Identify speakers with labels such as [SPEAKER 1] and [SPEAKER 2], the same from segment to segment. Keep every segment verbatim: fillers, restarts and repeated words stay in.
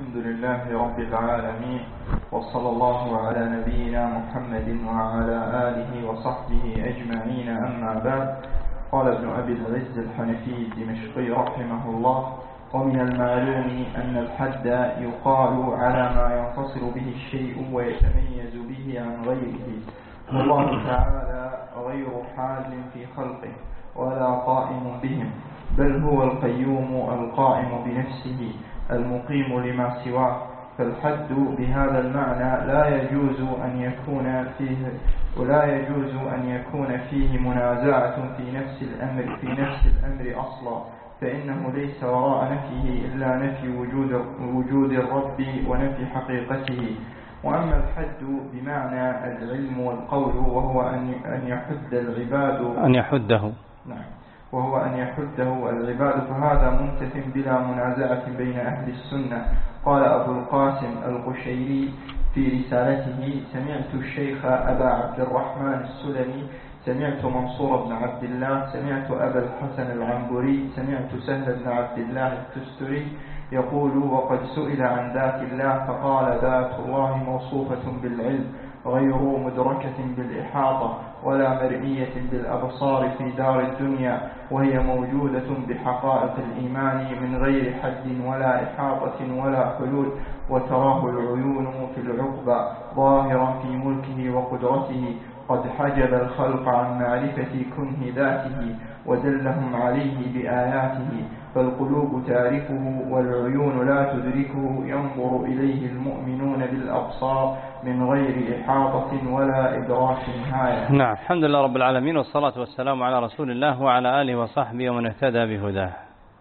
[SPEAKER 1] الحمد لله رب العالمين، وصلى الله على نبينا محمد وعلى آله وصحبه أجمعين. أما بعد، قال ابن أبي العز الحنفي الدمشقي رحمه الله: ومن المعلوم أن الحد يقال على ما ينفصل به الشيء ويتميز به عن غيره، والله تعالى غير حال في خلقه ولا قائم بهم، بل هو القيوم القائم بنفسه المقيم لما سواه. فالحد بهذا المعنى لا يجوز أن يكون فيه ولا يجوز أن يكون فيه منازعة في نفس الأمر في نفس الأمر أصلا، فإنه ليس وراء نفيه إلا نفي وجود وجود الرب ونفي حقيقته. وأما الحد بمعنى العلم والقول، وهو أن يحد العباد
[SPEAKER 2] أن يحده
[SPEAKER 1] نعم وهو أن يحده العباد، فهذا منتف بلا منازعة بين أهل السنة. قال أبو القاسم القشيري في رسالته: سمعت الشيخ أبا عبد الرحمن السلمي، سمعت منصور بن عبد الله، سمعت أبا الحسن العنبري، سمعت سهل بن عبد الله التستري يقول: وقد سئل عن ذات الله فقال: ذات الله موصوفة بالعلم غير مدركة بالإحاطة ولا مرئية بالأبصار في دار الدنيا، وهي موجودة بحقائق الإيمان من غير حد ولا إحاطة ولا حلول، وتراه العيون في العقبى ظاهرا في ملكه وقدرته، قد حجب الخلق عن معرفة كنه ذاته ودلهم عليه بآياته، فالقلوب تعرفه والعيون لا تدركه، ينظر إليه المؤمنون بالأبصار من غير إحاطة ولا إدراك نهاية.
[SPEAKER 2] نعم، الحمد لله رب العالمين، والصلاة والسلام على رسول الله وعلى آله وصحبه ومن اهتدى بهداه.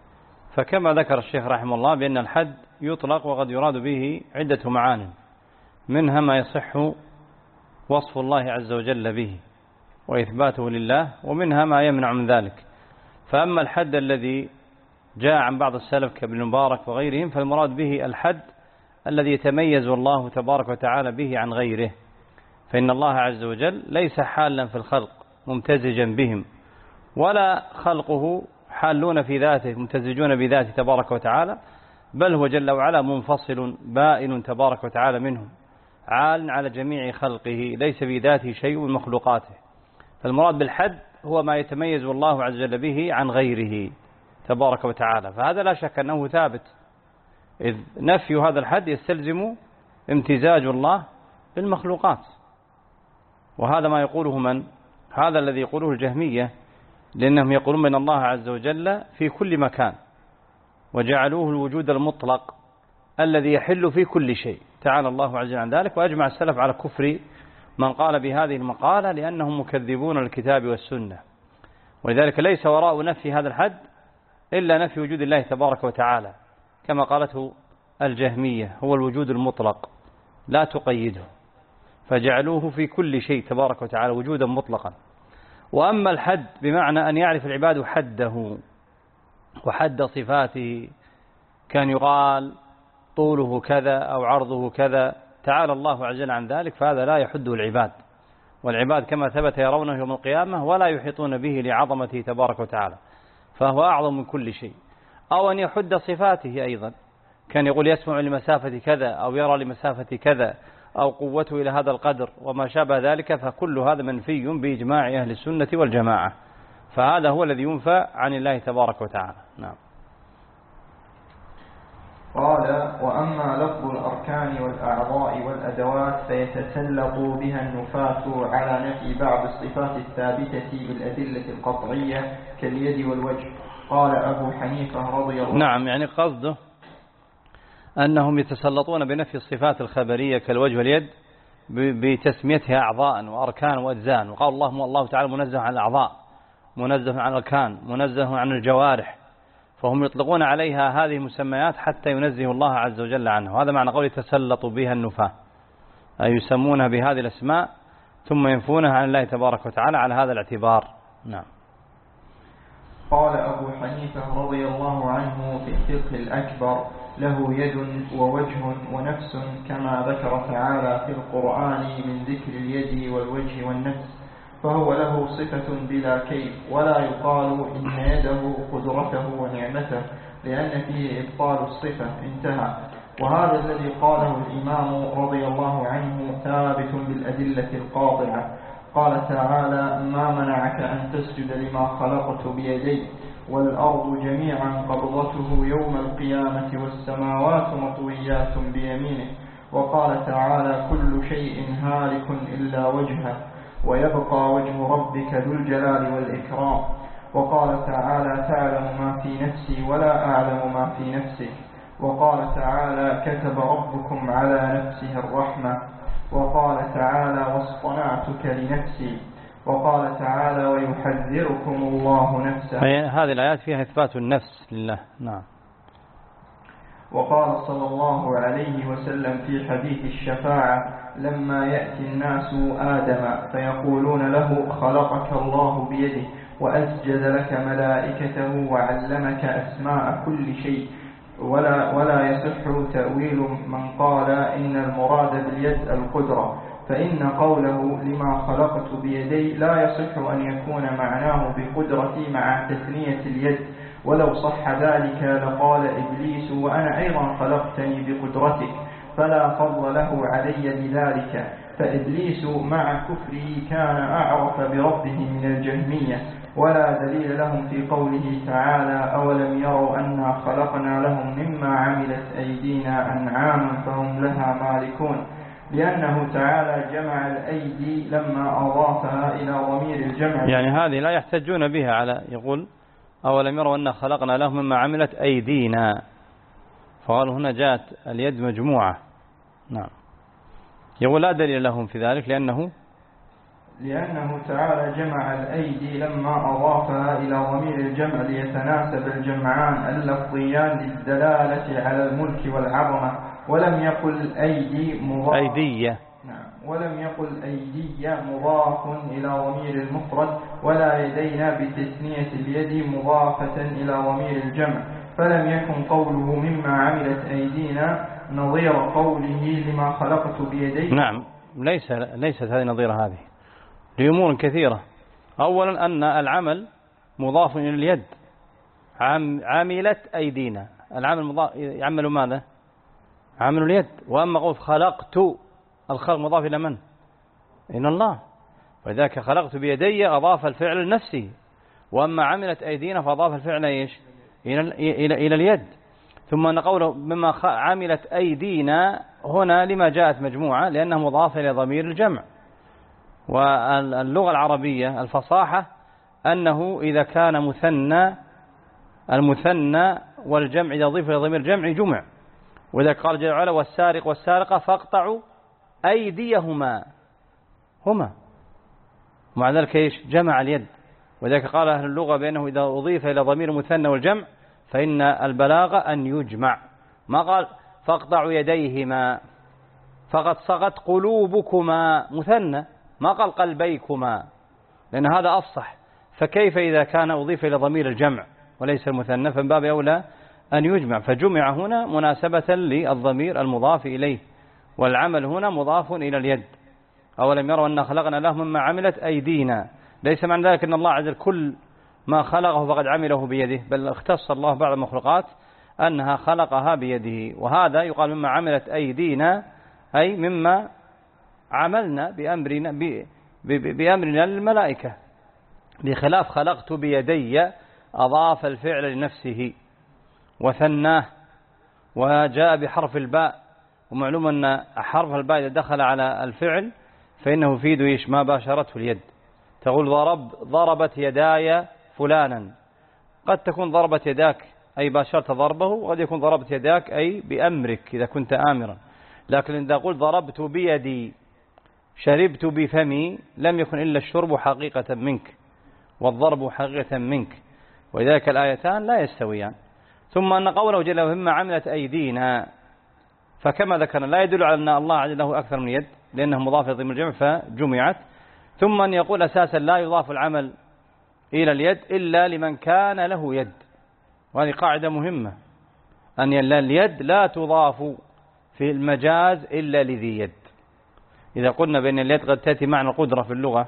[SPEAKER 2] فكما ذكر الشيخ رحمه الله بأن الحد يطلق وقد يراد به عدة معان، منها ما يصح وصف الله عز وجل به وإثباته لله، ومنها ما يمنع من ذلك. فأما الحد الذي جاء عن بعض السلف كابن المبارك وغيرهم، فالمراد به الحد الذي يتميز الله تبارك وتعالى به عن غيره، فإن الله عز وجل ليس حالا في الخلق ممتزجا بهم، ولا خلقه حالون في ذاته ممتزجون بذاته تبارك وتعالى، بل هو جل وعلا منفصل بائن تبارك وتعالى منهم، عال على جميع خلقه، ليس بذاته شيء من مخلوقاته. فالمراد بالحد هو ما يتميز الله عز وجل به عن غيره تبارك وتعالى، فهذا لا شك أنه ثابت، إذ نفي هذا الحد يستلزم امتزاج الله بالمخلوقات. وهذا ما يقوله من؟ هذا الذي يقوله الجهمية، لأنهم يقولون من الله عز وجل في كل مكان، وجعلوه الوجود المطلق الذي يحل في كل شيء، تعالى الله عز وجل عن ذلك. وأجمع السلف على كفر من قال بهذه المقالة، لأنهم مكذبون الكتاب والسنة. ولذلك ليس وراء نفي هذا الحد إلا نفي وجود الله تبارك وتعالى، كما قالته الجهمية: هو الوجود المطلق لا تقيده، فجعلوه في كل شيء تبارك وتعالى وجودا مطلقا. وأما الحد بمعنى أن يعرف العباد حده وحد صفاته، كان يقال طوله كذا أو عرضه كذا، تعالى الله عز وجل عن ذلك، فهذا لا يحده العباد، والعباد كما ثبت يرونه يوم القيامة ولا يحيطون به لعظمته تبارك وتعالى، فهو أعظم من كل شيء. أو أن يحد صفاته أيضا، كان يقول يسمع لمسافة كذا أو يرى لمسافة كذا أو قوته إلى هذا القدر وما شابه ذلك، فكل هذا منفي بإجماع أهل السنة والجماعة، فهذا هو الذي ينفى عن الله تبارك وتعالى. نعم.
[SPEAKER 1] قال: وأما لفظ الأركان والأعضاء والأدوات فيتسلط بها النفاة على نفي بعض الصفات الثابتة بالأدلة القطعية كاليد والوجه. قال أبو حنيفة رضي الله عنه:
[SPEAKER 2] نعم، يعني قصده أنهم يتسلطون بنفي الصفات الخبرية كالوجه واليد بتسميتها أعضاء وأركان وأجزاء، وقال الله الله تعالى منزه عن الأعضاء، منزه عن الأركان، منزه عن الجوارح، فهم يطلقون عليها هذه المسميات حتى ينزه الله عز وجل عنه. هذا معنى قول يتسلط بها النفاة، أي يسمونها بهذه الأسماء ثم ينفونها عن الله تبارك وتعالى على هذا الاعتبار. نعم.
[SPEAKER 1] قال أبو حنيفة رضي الله عنه في الفقه الأكبر: له يد ووجه ونفس، كما ذكر تعالى في القرآن من ذكر اليد والوجه والنفس، فهو له صفة بلا كيف، ولا يقال إن يده قدرته ونعمته، لأن فيه إبطال الصفة، انتهى. وهذا الذي قاله الإمام رضي الله عنه ثابت بالأدلة القاطعة. قال تعالى: ما منعك أن تسجد لما خلقت بيدي والأرض جميعا قبضته يوم القيامة والسماوات مطويات بيمينه. وقال تعالى: كل شيء هالك إلا وجهه ويبقى وجه ربك ذو الجلال والإكرام. وقال تعالى: تعلم ما في نفسي ولا أعلم ما في نفسك. وقال تعالى: كتب ربكم على نفسه الرحمة. وقال تعالى: واصطنعتك لنفسي. وقال تعالى: ويحذركم الله نفسه.
[SPEAKER 2] هذه الآيات فيها إثبات النفس لله. نعم.
[SPEAKER 1] وقال صلى الله عليه وسلم في حديث الشفاعة: لما يأتي الناس آدم فيقولون له: خلقك الله بيده وأسجد لك ملائكته وعلمك أسماء كل شيء، ولا, ولا يصح تأويل من قال إن المراد باليد القدرة، فإن قوله لما خلقت بيدي لا يصح أن يكون معناه بقدرتي مع تثنية اليد، ولو صح ذلك لقال إبليس: وأنا أيضا خلقتني بقدرتك، فلا فضل له علي بذلك. فإبليس مع كفره كان أعرف بربه من الجهمية. ولا دليل لهم في قوله تعالى: أولم يروا أنا خلقنا لهم مما عملت أيدينا أنعاما فهم لها مالكون، لأنه تعالى جمع الأيدي لما أضافها إلى ضمير الجمع.
[SPEAKER 2] يعني هذه لا يحتجون بها على، يقول: أولم يروا أنا خلقنا لهم مما عملت أيدينا، فقالوا هنا جاءت اليد مجموعة. نعم. يقول لا دليل لهم في ذلك لأنه
[SPEAKER 1] لأنه تعالى جمع الأيدي لما أضافها إلى ضمير الجمع ليتناسب الجمعان اللفظيان للدلالة على الملك والعظمة، ولم يقل أيدي مضاف
[SPEAKER 2] أيدية.
[SPEAKER 1] نعم. ولم يقل أيدية مضاف إلى ضمير المفرد، ولا يدينا بتثنية اليد مضافة إلى ضمير الجمع، فلم يكن قوله مما عملت أيدينا نظير قوله لما خلقت بيدي.
[SPEAKER 2] نعم، ليس ليست هذه نظير هذه لأمور كثيرة. أولا أن العمل مضاف إلى اليد، عملت أيدينا، العمل مضاف، يعمل ماذا؟ عمل اليد. وأما قول خلقت، الخلق مضاف إلى من؟ إلى الله، وذاك خلقت بيدي أضاف الفعل لنفسه. وأما عملت أيدينا فأضاف الفعل إيش؟ إلى إلى إلى اليد. ثم أن قوله مما عملت أيدينا هنا لما جاءت مجموعة؟ لأنها مضافة إلى ضمير الجمع. واللغة العربية الفصاحة أنه إذا كان مثنى، المثنى والجمع إذا ضيف إلى ضمير الجمع جمع. وإذا قال جل وعلا: والسارق والسارقة فاقطعوا أيديهما، هما، ومع ذلك إيش؟ جمع اليد. وذلك قال أهل اللغة بأنه إذا أضيف إلى ضمير المثنى والجمع فإن البلاغة أن يجمع. ما قال فاقطعوا يديهما، فقد صغت قلوبكما، مثنى، ما قال قلبيكما، لأن هذا أفصح. فكيف إذا كان أضيف إلى ضمير الجمع وليس المثنى؟ فمن باب أولى أن يجمع. فجمع هنا مناسبة للضمير المضاف إليه، والعمل هنا مضاف إلى اليد. أولم يروا أن خلقنا لهم مما عملت أيدينا، ليس معنى ذلك أن الله عز وجل كل ما خلقه فقد عمله بيده، بل اختص الله بعض المخلوقات أنها خلقها بيده. وهذا يقال مما عملت أيدينا، أي مما عملنا بأمرنا, بأمرنا للملائكة، بخلاف خلقت بيدي أضاف الفعل لنفسه وثناه وجاء بحرف الباء. ومعلوم أن حرف الباء إذا دخل على الفعل فإنه يفيد إيش؟ ما باشرته اليد. تقول ضرب ضربت يداي فلانا، قد تكون ضربت يداك أي باشرت ضربه، وقد يكون ضربت يداك أي بأمرك إذا كنت آمرا. لكن إذا قلت ضربت بيدي، شربت بفمي، لم يكن إلا الشرب حقيقة منك والضرب حقيقة منك، وذلك الآيتان لا يستويان. ثم أن قوله جل وعلا مما عملت أيدينا، فكما ذكرنا لا يدل على أن الله عز له أكثر من يد، لأنه مضاف ضمن الجمع فجمعت. ثم أن يقول أساسا لا يضاف العمل إلى اليد إلا لمن كان له يد، وهذه قاعدة مهمة، أن اليد لا تضاف في المجاز إلا لذي يد. إذا قلنا بأن اليد قد تأتي معنى القدرة في اللغة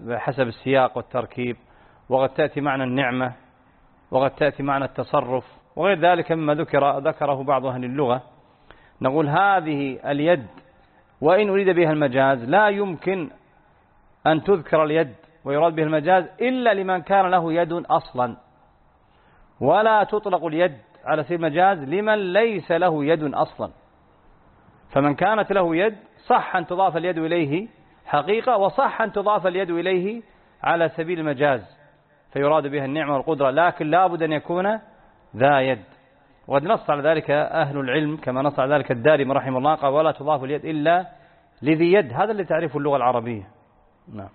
[SPEAKER 2] بحسب السياق والتركيب، وقد تأتي معنى النعمة، وقد تأتي معنى التصرف، وغير ذلك مما ذكر ذكره بعض أهل اللغة. نقول هذه اليد وإن أريد بها المجاز لا يمكن أن تذكر اليد ويراد بها المجاز إلا لمن كان له يد أصلا، ولا تطلق اليد على سبيل المجاز لمن ليس له يد أصلا. فمن كانت له يد صح أن تضاف اليد إليه حقيقة، وصح أن تضاف اليد إليه على سبيل المجاز فيراد بها النعمة والقدرة، لكن لا بد أن يكون ذا يد. وقد نص على ذلك أهل العلم كما نص على ذلك الدارمي رحمه الله، قال ولا تضاف اليد إلا لذي يد. هذا اللي تعرفه اللغة العربية. نعم.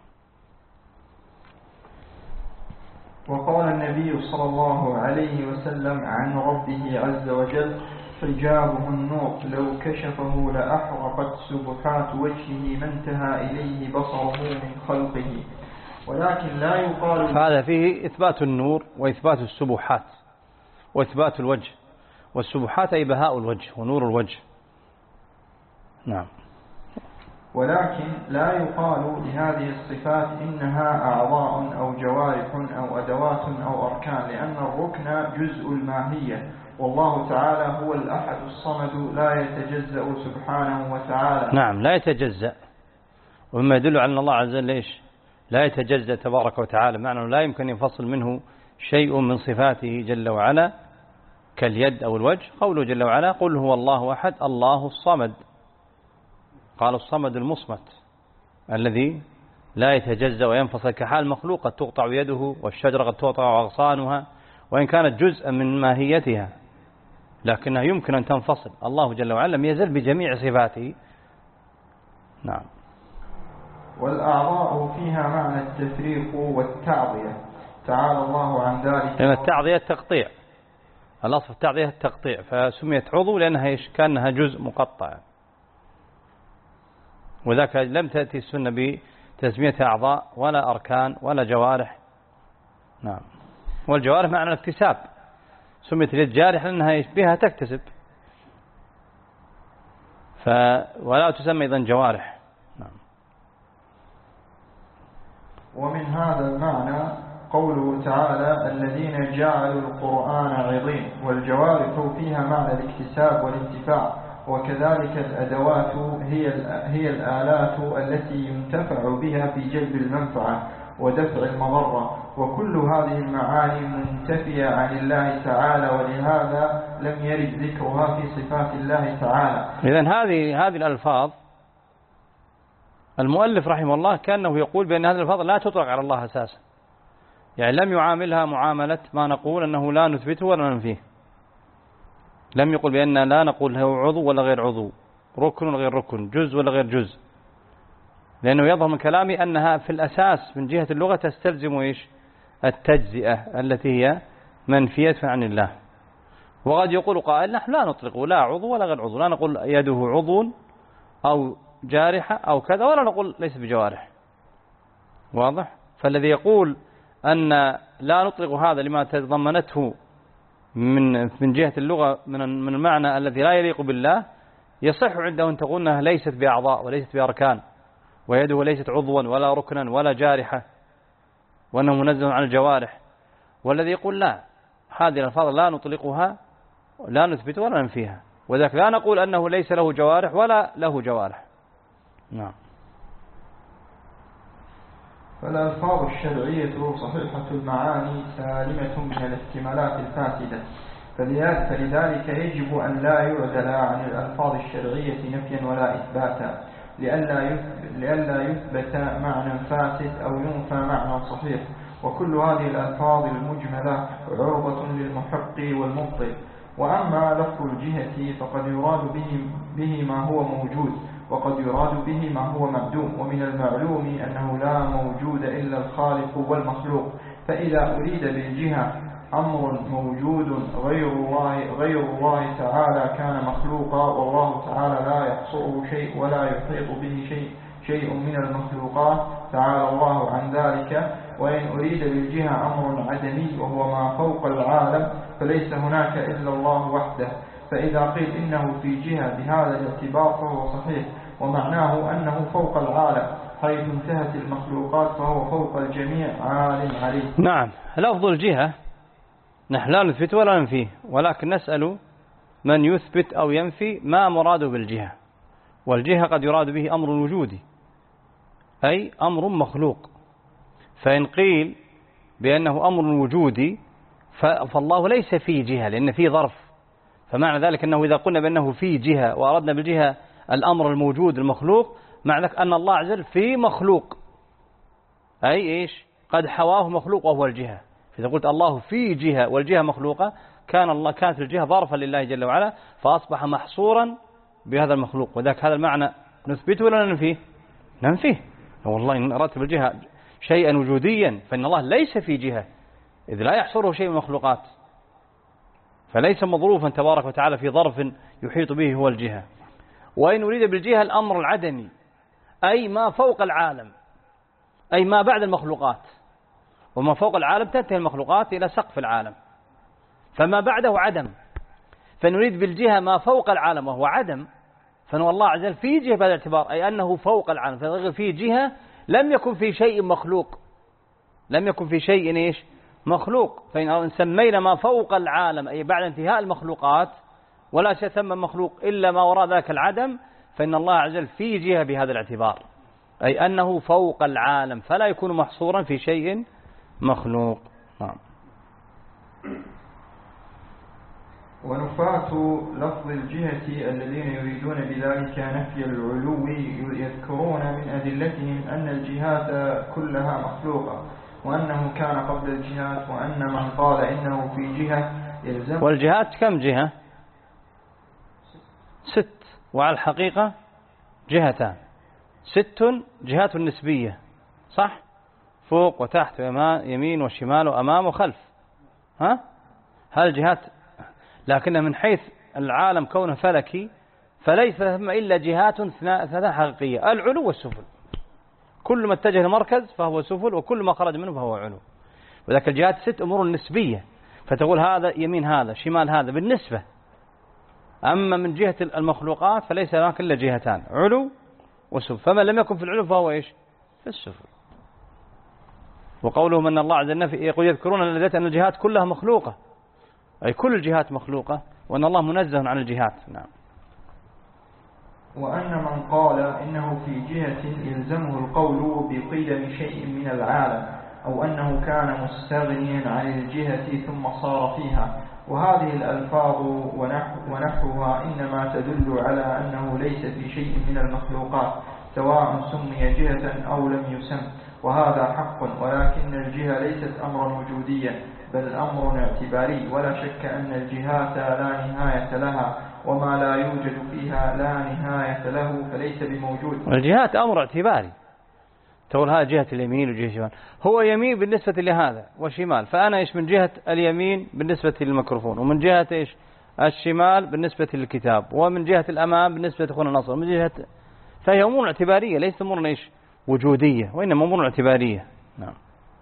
[SPEAKER 1] وقال النبي صلى الله عليه وسلم عن ربه عز وجل حجابه النور لو كشفه لأحرقت سبحات وجهه ما انتهى إليه بصره من خلقه. ولكن لا يقال
[SPEAKER 2] هذا فيه إثبات النور وإثبات السبحات وإثبات الوجه، والسبحات أي بهاء الوجه ونور الوجه. نعم.
[SPEAKER 1] ولكن لا يقال لهذه الصفات إنها أعضاء أو جوارح أو أدوات أو أركان، لأن الركن جزء الماهية، والله تعالى هو الأحد الصمد لا يتجزأ سبحانه وتعالى.
[SPEAKER 2] نعم لا يتجزأ، ومما يدل على أن الله عز وجل ليش لا يتجزأ تبارك وتعالى، معنى لا يمكن ينفصل منه شيء من صفاته جل وعلا كاليد أو الوجه. قوله جل وعلا قل هو الله أحد الله الصمد، قال الصمد المصمت الذي لا يتجزأ وينفصل كحال مخلوق قد تقطع يده والشجرة قد تقطع أغصانها وإن كانت جزءا من ماهيتها لكنها يمكن أن تنفصل. الله جل وعلا لم يزل بجميع صفاته. نعم.
[SPEAKER 1] والأعضاء فيها معنى التفريق والتعضية، تعالى الله عن ذلك.
[SPEAKER 2] لأن التعضية التقطيع، الأصل التعضية التقطيع، فسميت عضو لأنها كأنها جزء مقطع، وذاك لم تأتي السنة بتسميتها أعضاء ولا أركان ولا جوارح. نعم. والجوارح معنى الاكتساب، سميت اليد جارح لأنها بها تكتسب، ف ولا تسمى إذن جوارح. نعم.
[SPEAKER 1] ومن هذا المعنى قوله تعالى الذين جعلوا القرآن عظيم، والجوارح فيها معنى الاكتساب والانتفاع، وكذلك الأدوات هي هي الآلات التي ينتفع بها في جلب المنفعة ودفع المضرة، وكل هذه المعاني منتفية عن الله تعالى، ولهذا لم يرد ذكرها في صفات الله تعالى.
[SPEAKER 2] إذن هذه هذه الألفاظ المؤلف رحمه الله كأنه يقول بأن هذه الألفاظ لا تطلق على الله أساسا، يعني لم يعاملها معاملة ما نقول أنه لا نثبته ولا ننفيه. لم يقل بأن لا نقول هو عضو ولا غير عضو، ركن ولا غير ركن، جزء ولا غير جزء، لأنه يظهر من كلامي أنها في الأساس من جهة اللغة تستلزم إيش؟ التجزئة التي هي منفية عن الله. وقد يقول قائل نحن لا نطلق لا عضو ولا غير عضو، لا نقول يده عضو أو جارحة أو كذا، ولا نقول ليس بجوارح. واضح؟ فالذي يقول أن لا نطلق هذا لما تضمنته من من جهة اللغة من من المعنى الذي لا يليق بالله، يصح عنده أن تقول أنها ليست بأعضاء وليست بأركان، ويده ليست عضوا ولا ركنا ولا جارحة، وأنه منزه عن الجوارح. والذي يقول لا، هذه الألفاظ لا نطلقها لا نثبت ولا ننفيها، وذلك لا نقول أنه ليس له جوارح ولا له جوارح. نعم.
[SPEAKER 1] فالألفاظ الشرعية صحيحة المعاني سالمة من الاحتمالات الفاسدة، فلذلك يجب أن لا يعدل عن الألفاظ الشرعية نفيا ولا إثباتا، لئلا يثبت معنى فاسد أو ينفى معنى صحيح. وكل هذه الألفاظ المجملة عرضة للمحق والمبطل. وأما لفظ الجهة فقد يراد به, به ما هو موجود، وقد يراد به ما هو معدوم، ومن المعلوم أنه لا موجود إلا الخالق والمخلوق. فإذا أريد بالجهة أمر موجود غير الله, غير الله تعالى كان مخلوقا، والله تعالى لا يحصره شيء ولا يحيط به شيء شيء من المخلوقات تعالى الله عن ذلك. وإن أريد بالجهة أمر عدمي وهو ما فوق العالم فليس هناك إلا الله وحده. فإذا قيل إنه في جهة بهذا الاعتبار فهو صحيح، ومعناه أنه فوق العالم حيث انتهت المخلوقات فهو فوق الجميع عالم عليه.
[SPEAKER 2] نعم. لفظ الجهة نحن لا نثبت ولا ننفيه، ولكن نسأل من يثبت أو ينفي ما مراده بالجهة. والجهة قد يراد به أمر وجودي أي أمر مخلوق، فإن قيل بأنه أمر وجودي فالله ليس فيه جهة لأن فيه ظرف، فمعنى ذلك أنه إذا قلنا بأنه فيه جهة وأردنا بالجهة الأمر الموجود المخلوق، معنى ذلك أن الله عز وجل فيه مخلوق أي إيش قد حواه مخلوق وهو الجهة. إذا قلت الله فيه جهة والجهة مخلوقة كان الله كانت الجهة ظرفا لله جل وعلا فأصبح محصورا بهذا المخلوق، وذاك هذا المعنى نثبته ولا ننفيه؟ ننفيه. والله إن أردت بالجهة شيئا وجوديا فإن الله ليس في جهة إذ لا يحصره شيء من المخلوقات، فليس مظروفا تبارك وتعالى في ظرف يحيط به هو الجهة. وإن أريد بالجهة الأمر العدمي أي ما فوق العالم أي ما بعد المخلوقات، وما فوق العالم تنتهي المخلوقات إلى سقف العالم، فما بعده عدم، فنريد بالجهة ما فوق العالم وهو عدم، فإن الله عز وجل في جهة بهذا الاعتبار أي أنه فوق العالم، ففي جهة لم يكن في شيء مخلوق، لم يكن في شيء إيش مخلوق. فإن سمينا ما فوق العالم أي بعد انتهاء المخلوقات ولا شيء ثم مخلوق إلا ما وراء ذاك العدم، فإن الله عز وجل في جهة بهذا الاعتبار أي أنه فوق العالم فلا يكون محصورا في شيء مخلوق. نعم.
[SPEAKER 1] ونفاة لفظ الجهة الذين يريدون بذلك نفي العلو يذكرون من أدلتهم أن الجهات كلها مخلوقة، وأنه كان قبل الجهات، وأن من قال إنه في جهة يلزم.
[SPEAKER 2] والجهات كم جهة؟ ست، وعلى الحقيقة جهتان، ست جهات نسبية صح؟ فوق وتحت ويمين وشمال وأمام وخلف، ها؟ هل جهات، لكن من حيث العالم كونه فلكي فليس ثم إلا جهات ثلاثة حقيقية، العلو والسفل، كل ما اتجه المركز فهو سفل وكل ما خرج منه فهو علو. وذلك الجهات ست أمور نسبية، فتقول هذا يمين هذا شمال هذا بالنسبة، أما من جهة المخلوقات فليس هناك إلا جهتان علو وسفل، فمن لم يكن في العلو فهو إيش في السفل. وقولهم أن الله عز وجل يقول يذكرون أن الجهات كلها مخلوقة أي كل الجهات مخلوقة، وأن الله منزه عن الجهات. نعم.
[SPEAKER 1] وأن من قال إنه في جهة يلزمه القول بقدم شيء من العالم، أو أنه كان مستغنيا عن الجهة ثم صار فيها، وهذه الألفاظ ونحوها إنما تدل على أنه ليس في شيء من المخلوقات سواء سمي جهة أو لم يسم، وهذا حق، ولكن الجهة ليست أمرا وجوديا بل أمر اعتباري، ولا شك أن الجهات لا نهاية لها، وما لا يوجد فيها لا نهاية له فليس بموجود.
[SPEAKER 2] الجهات أمر اعتباري، تقول هذا جهة اليمين وجهة الشمال، هو يمين بالنسبة لهذا وشمال، فأنا إيش من جهة اليمين بالنسبة للميكروفون، ومن جهة إيش الشمال بالنسبة للكتاب، ومن جهة الأمام بالنسبة لأخونا نصر، من جهة، فهي أمور اعتبارية ليست أمور إيش وجودية، وإنما أمور اعتبارية. نعم.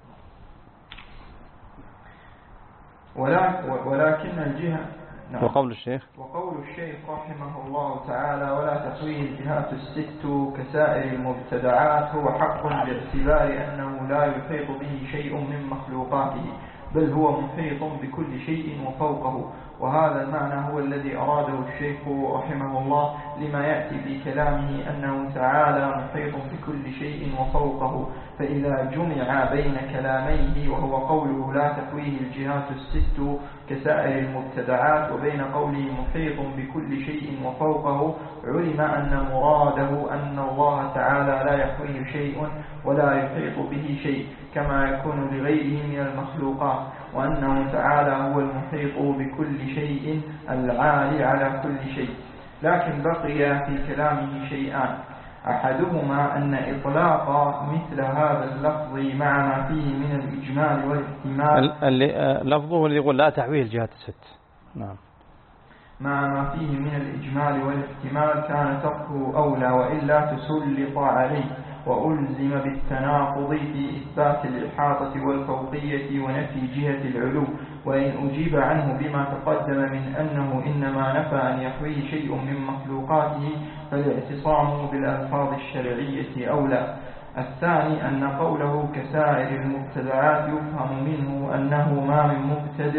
[SPEAKER 1] ولكن الجهة. نعم.
[SPEAKER 2] وقول الشيخ
[SPEAKER 1] وقول الشيخ رحمه الله تعالى ولا تحويه الجهات الست كسائر المبتدعات هو حق باعتبار أنه لا يحيط به شيء من مخلوقاته، بل هو محيط بكل شيء وفوقه، وهذا المعنى هو الذي أراده الشيخ رحمه الله لما يأتي في كلامه أنه تعالى محيط بكل شيء وفوقه. فإذا جمع بين كلاميه وهو قوله لا تحويه الجهات الست كسائر المبتدعات وبين قوله محيط بكل شيء وفوقه، علم أن مراده أن الله تعالى لا يحويه شيء ولا يحيط به شيء كما يكون لغيره من المخلوقات، وأنه تعالى هو المحيط بكل شيء العالي على كل شيء. لكن بقي في كلامه شيئان، أحدهما أن إطلاق مثل هذا اللفظ مع ما فيه من الإجمال والاحتمال،
[SPEAKER 2] لفظه اللي يقول لا تحويه الجهات الست، نعم،
[SPEAKER 1] مع ما فيه من الإجمال والاحتمال كان تركه أولى، وإلا تسلط عليه وألزم بالتناقض في إثبات الإحاطة والفوقية ونفي جهة العلو. وإن أجيب عنه بما تقدم من أنه إنما نفى أن يحويه شيء من مخلوقاته فالاعتصام بالألفاظ الشرعية أولى. الثاني أن قوله كسائر المبتدعات يفهم منه أنه ما من مبتدع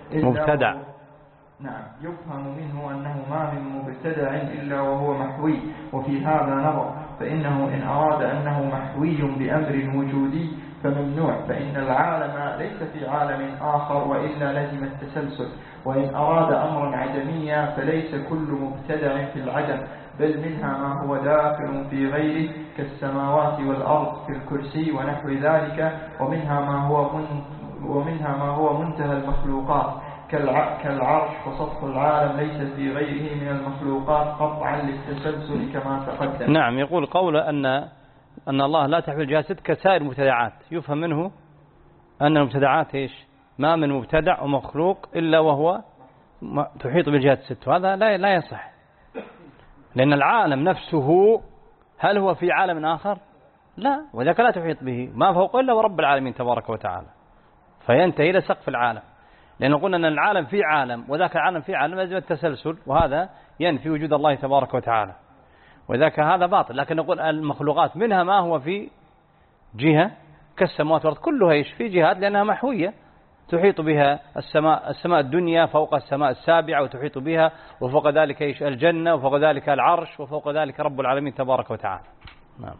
[SPEAKER 2] مبتدع.
[SPEAKER 1] نعم، يفهم منه أنه ما من مبتدع إلا وهو محوي، وفي هذا نظر، فإنه إن أراد أنه محوي بأمر وجودي فممنوع، فإن العالم ليس في عالم آخر وإلا لزم التسلسل، وإن أراد أمرا عدميا فليس كل مبتدع في العدم، بل منها ما هو داخل في غيره كالسماوات والأرض في الكرسي ونحو ذلك، ومنها ما هو من ومنها ما هو منتهى المخلوقات كالعرش، وسطح العالم ليس في غيره من المخلوقات قطعا للتسلسل كما تقدم.
[SPEAKER 2] نعم، يقول قول أن أن الله لا تحوي الجهات ست كسائر المبتدعات، يفهم منه أن المبتدعات إيش؟ ما من مبتدع ومخلوق إلا وهو تحيط بالجهات الست، وهذا لا لا يصح، لأن العالم نفسه هل هو في عالم آخر؟ لا، وذاك لا تحيط به، ما فوق إلا ورب العالمين تبارك وتعالى، فينتهي إلى سقف العالم، لأن قلنا أن العالم في عالم وذاك العالم في عالم لازم التسلسل، وهذا ينفي وجود الله تبارك وتعالى، وذاك هذا باطل. لكن نقول المخلوقات منها ما هو في جهة كالسماوات والأرض كلها إيش في جهات، لأنها محوية تحيط بها السماء السماء الدنيا فوق السماء السابعة، وتحيط بها وفوق ذلك إيش الجنة، وفوق ذلك العرش، وفوق ذلك رب العالمين تبارك وتعالى. نعم.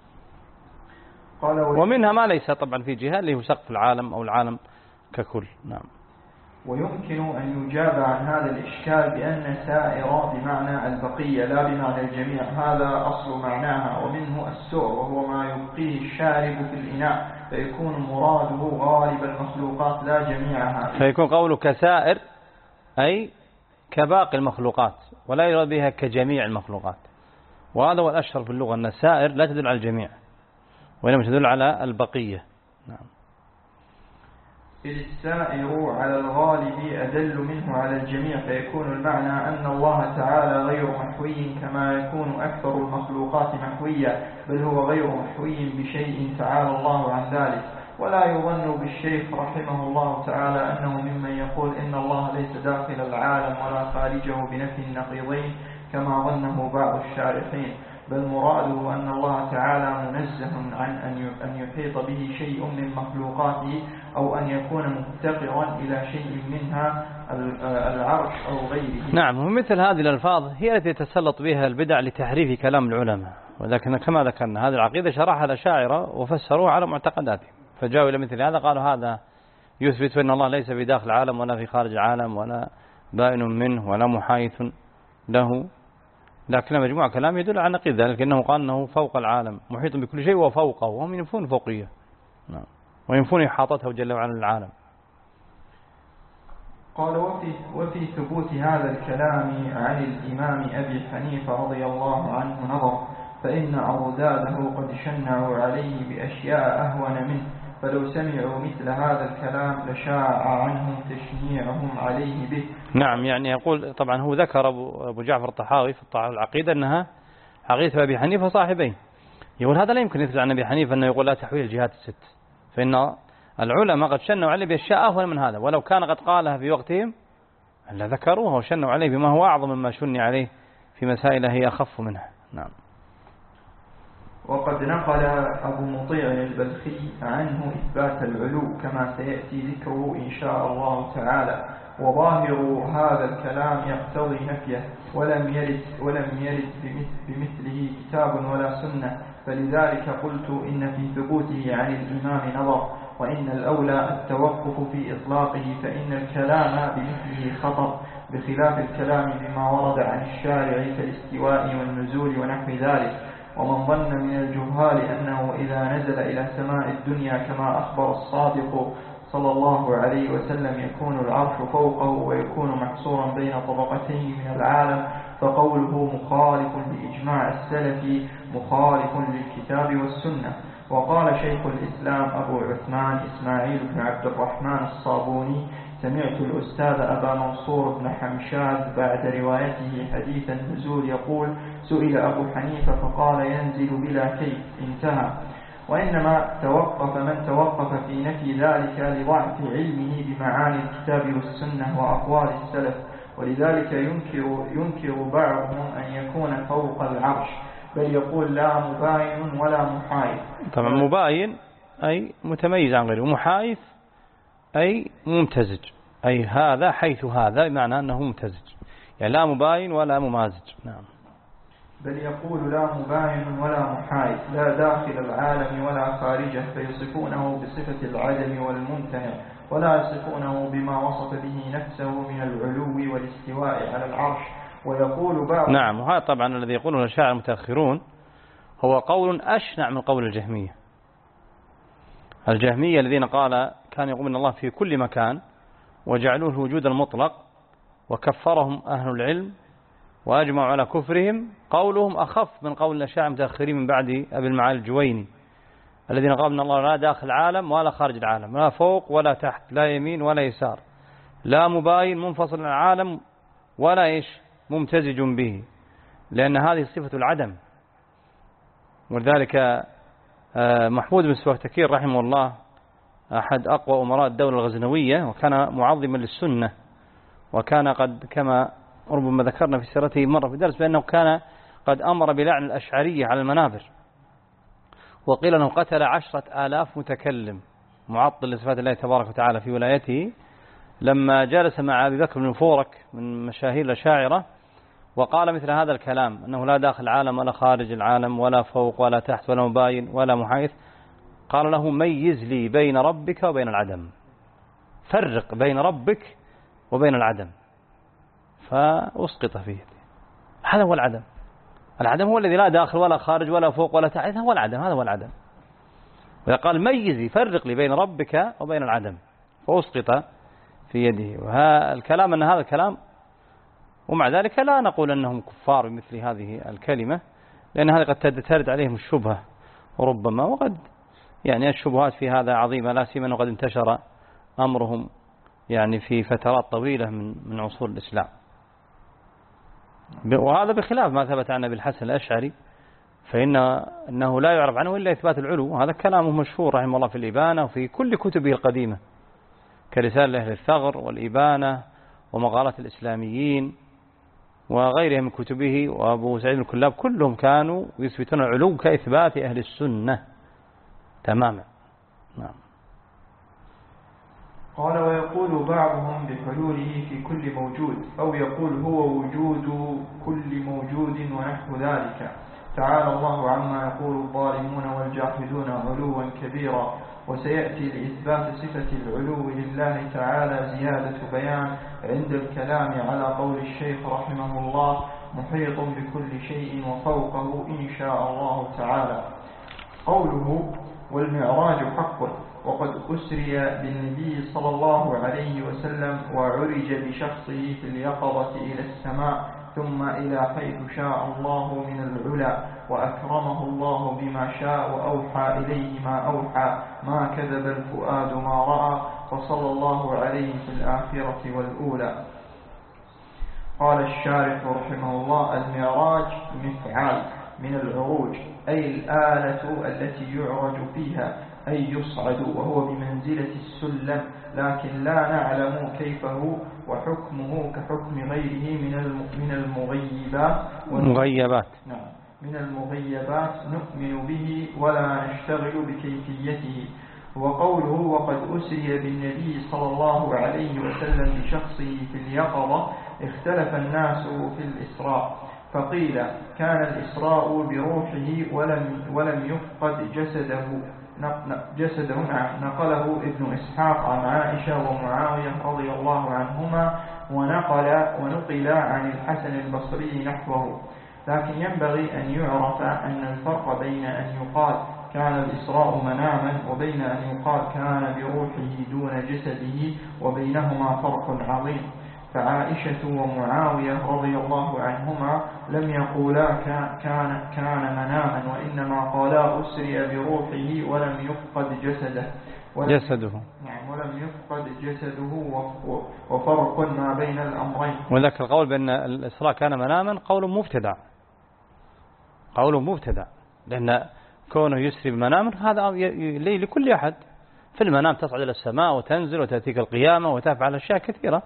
[SPEAKER 2] ومنها ما ليس طبعا في جهة اللي هو سقف العالم أو العالم ككل. نعم.
[SPEAKER 1] ويمكن أن يجاب عن هذا الإشكال بأن سائر بمعنى البقية لا بمعنى الجميع، هذا أصل معناها، ومنه السؤر وهو ما يبقيه الشارب في الإناء، فيكون مراده غالب المخلوقات لا جميعها،
[SPEAKER 2] فيكون قوله كسائر أي كباقي المخلوقات، ولا يراد بها كجميع المخلوقات، وهذا هو الأشهر في اللغة أن السائر لا تدل على الجميع وإنما تدل على البقية. نعم.
[SPEAKER 1] إذ السائر على الغالب أدل منه على الجميع، فيكون المعنى أن الله تعالى غير محوي كما يكون أكثر المخلوقات محوية، بل هو غير محوي بشيء تعالى الله عن ذلك. ولا يظن بالشيخ رحمه الله تعالى أنه ممن يقول إن الله ليس داخل العالم ولا خارجه بنفي النقيضين كما ظنه بعض الشارحين، بل مراده أن الله تعالى منزه عن أن يحيط به شيء من مخلوقاته، أو أن يكون مفتقرا إلى شيء منها العرش أو غيره.
[SPEAKER 2] نعم، ومثل هذه الألفاظ هي التي تسلط بها البدع لتحريف كلام العلماء، ولكن كما ذكرنا هذه العقيدة شرحها الأشاعرة وفسروها على معتقداتهم، فجاءوا إلى مثل هذا قالوا هذا يثبت أن الله ليس في داخل العالم ولا في خارج العالم ولا بائن منه ولا محايث له، لكن مجموع كلام يدل على نقيض ذلك، إنه قال أنه فوق العالم محيط بكل شيء وفوقه، وهم ينفون فوقية. نعم. وينفون إحاطته جل وعلا العالم.
[SPEAKER 1] قال وفي, وفي ثبوت هذا الكلام عن الإمام أبي حنيفة رضي الله عنه نظر، فإن أضداده قد شنعوا عليه بأشياء أهون منه، فلو سمعوا مثل هذا الكلام لشاع عنهم تشنيعهم عليه به.
[SPEAKER 2] نعم، يعني يقول طبعا هو ذكر أبو جعفر الطحاوي في العقيدة أنها عقيدة أبي حنيفة صاحبين، يقول هذا لا يمكن يثبت عن أبي حنيفة أنه يقول لا تحويل الجهات الست، فإن العلماء قد شنوا عليه بأشياء أهون من هذا، ولو كان قد قالها في وقتهم لذكروها وشنوا عليه بما هو أعظم مما شني عليه في مسائل هي أخف منها. نعم.
[SPEAKER 1] وقد نقل أبو مطيع البلخي عنه إثبات العلو كما سيأتي ذكره إن شاء الله تعالى، وظاهر هذا الكلام يقتضي نفيه، ولم يرد ولم يرد بمثله كتاب ولا سنة، فلذلك قلت إن في ثبوته عن الإمام نظر، وإن الأولى التوقف في إطلاقه، فإن الكلام بمثله خطر، بخلاف الكلام بما ورد عن الشارع كالاستواء والنزول ونحو ذلك. ومن ظن من الجهال أنه إذا نزل إلى سماء الدنيا كما أخبر الصادق صلى الله عليه وسلم يكون العرش فوقه ويكون محصورا بين طبقتين من العالم، فقوله مخالف لإجماع السلف مخالف للكتاب والسنة. وقال شيخ الإسلام أبو عثمان إسماعيل بن عبد الرحمن الصابوني: سمعت الأستاذ أبا منصور بن حمشاد بعد روايته حديث النزول يقول: سئل أبو حنيفة فقال: ينزل بلا كيف، انتهى. وإنما توقف من توقف في نفي ذلك لضعف علمه بمعاني الكتاب والسنة وأقوال السلف، ولذلك ينكر, ينكر بعضهم أن يكون فوق العرش، بل يقول لا مباين ولا محايث.
[SPEAKER 2] طبعا مباين أي متميز عن غيره، ومحايث أي ممتزج، أي هذا حيث هذا بمعنى أنه ممتزج، يعني لا مباين ولا ممازج. نعم.
[SPEAKER 1] بل يقول لا مباين ولا محايد، لا داخل العالم ولا خارجه، فيصفونه بصفة العدم والممتنع، ولا يصفونه بما وصف به نفسه من العلو والاستواء على العرش. ويقول بعض
[SPEAKER 2] نعم. وهذا طبعا الذي يقوله الأشاعرة المتأخرون هو قول أشنع من قول الجهمية. الجهمية الذين قال كان يقول إن الله في كل مكان وجعلوه الوجود المطلق وكفرهم أهل العلم وأجمعوا على كفرهم، قولهم أخف من قول الأشاعرة المتأخرين من بعد أبي المعالي الجويني الذين قالوا إن الله لا داخل العالم ولا خارج العالم، لا فوق ولا تحت، لا يمين ولا يسار، لا مباين منفصل عن العالم ولا إيش ممتزج به، لأن هذه صفة العدم. ولذلك محمود بن سبكتكين رحمه الله أحد أقوى أمراء الدولة الغزنوية، وكان معظما للسنة، وكان قد كما ربما ذكرنا في سيرته مرة في درس بأنه كان قد أمر بلعن الأشعرية على المنابر، وقيل أنه قتل عشرة آلاف متكلم معطل لصفات الله تبارك وتعالى في ولايته، لما جلس مع أبي بكر بن فورك من مشاهير الأشاعرة وقال مثل هذا الكلام أنه لا داخل العالم ولا خارج العالم ولا فوق ولا تحت ولا مباين ولا محايث. قال له ميز لي بين ربك وبين العدم، فرق بين ربك وبين العدم، فأسقط فيه. هذا هو العدم. العدم هو الذي لا داخل ولا خارج ولا فوق ولا تحت، هذا هو العدم، هذا هو العدم. وقال ميزي فرق لي بين ربك وبين العدم، فأسقط في يده. وهذا الكلام أن هذا الكلام، ومع ذلك لا نقول أنهم كفار بمثل هذه الكلمة، لأن هذا قد ترد عليهم الشبهة وربما، وقد يعني الشبهات في هذا عظيمة، لا سيما وقد انتشر أمرهم يعني في فترات طويلة من من عصور الإسلام. وهذا بخلاف ما ثبت عن أبي الحسن الأشعري، فإن أنه لا يعرف عنه إلا إثبات العلو. هذا كلامه مشهور رحمه الله في الإبانة وفي كل كتبه القديمة كرسالة أهل الثغر والإبانة ومقالات الإسلاميين وغيرهم من كتبه، وأبو سعيد الكلاب، كلهم كانوا يثبتون العلو كإثبات أهل السنة تماما. نعم.
[SPEAKER 1] قال ويقول بعضهم بحلوله في كل موجود، أو يقول هو وجود كل موجود ونحو ذلك. تعالى الله عما يقول الظالمون والجاحدون علوا كبيرا. وسيأتي لإثبات صفة العلو لله تعالى زيادة بيان عند الكلام على قول الشيخ رحمه الله محيط بكل شيء وفوقه إن شاء الله تعالى. قوله والمعراج حق، وقد أسري بالنبي صلى الله عليه وسلم وعرج بشخصه في اليقظة إلى السماء ثم إلى حيث شاء الله من العلا، وأكرمه الله بما شاء وأوحى إليه ما أوحى، ما كذب الفؤاد ما رأى، وصلى الله عليه في الآخرة والأولى. قال الشارح رحمه الله المعراج مفعال من العروج، أي الآلة التي يعرج فيها، أي يصعد، وهو بمنزلة السلم، لكن لا نعلم كيفه وحكمه كحكم غيره من المغيبات
[SPEAKER 2] المغيبات
[SPEAKER 1] نعم من المغيبات نؤمن به ولا نشتغل بكيفيته. وقوله وقد أسري بالنبي صلى الله عليه وسلم بشخصه في اليقظة، اختلف الناس في الإسراء، فقيل كان الإسراء بروحه ولم, ولم يفقد جسده جسده نقله ابن إسحاق عن عائشة ومعاوية رضي الله عنهما، ونقل ونقل عن الحسن البصري نحوه. لكن ينبغي أن يعرف أن الفرق بين أن يقال كان الإسراء مناما وبين أن يقال كان بروحه دون جسده، وبينهما فرق عظيم. فعائشة ومعاوية رضي الله عنهما لم يقولا كان كان مناما، وإنما قالا أسري بروحه ولم يفقد جسده ولم
[SPEAKER 2] جسده
[SPEAKER 1] يعني ولم يفقد جسده، وفرق ما بين الأمرين.
[SPEAKER 2] وذلك القول بأن الإسراء كان مناما قول مبتدع، قول مبتدع، لأن كونه يسري بمنام هذا لكل أحد. في المنام تصعد إلى السماء وتنزل وتأتيك القيامة وتفعل أشياء كثيرة.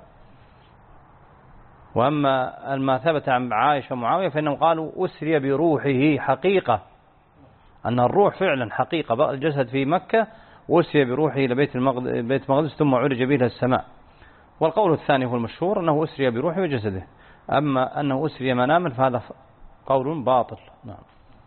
[SPEAKER 2] وأما ما ثبت عن عائشة ومعاوية فإنهم قالوا أسري بروحه حقيقة، أن الروح فعلا حقيقة، بقى الجسد في مكة وأسري بروحه إلى بيت المقدس ثم عرج به إلى السماء. والقول الثاني هو المشهور أنه أسري بروحه وجسده، أما أنه أسري مناما فهذا قول باطل. نعم.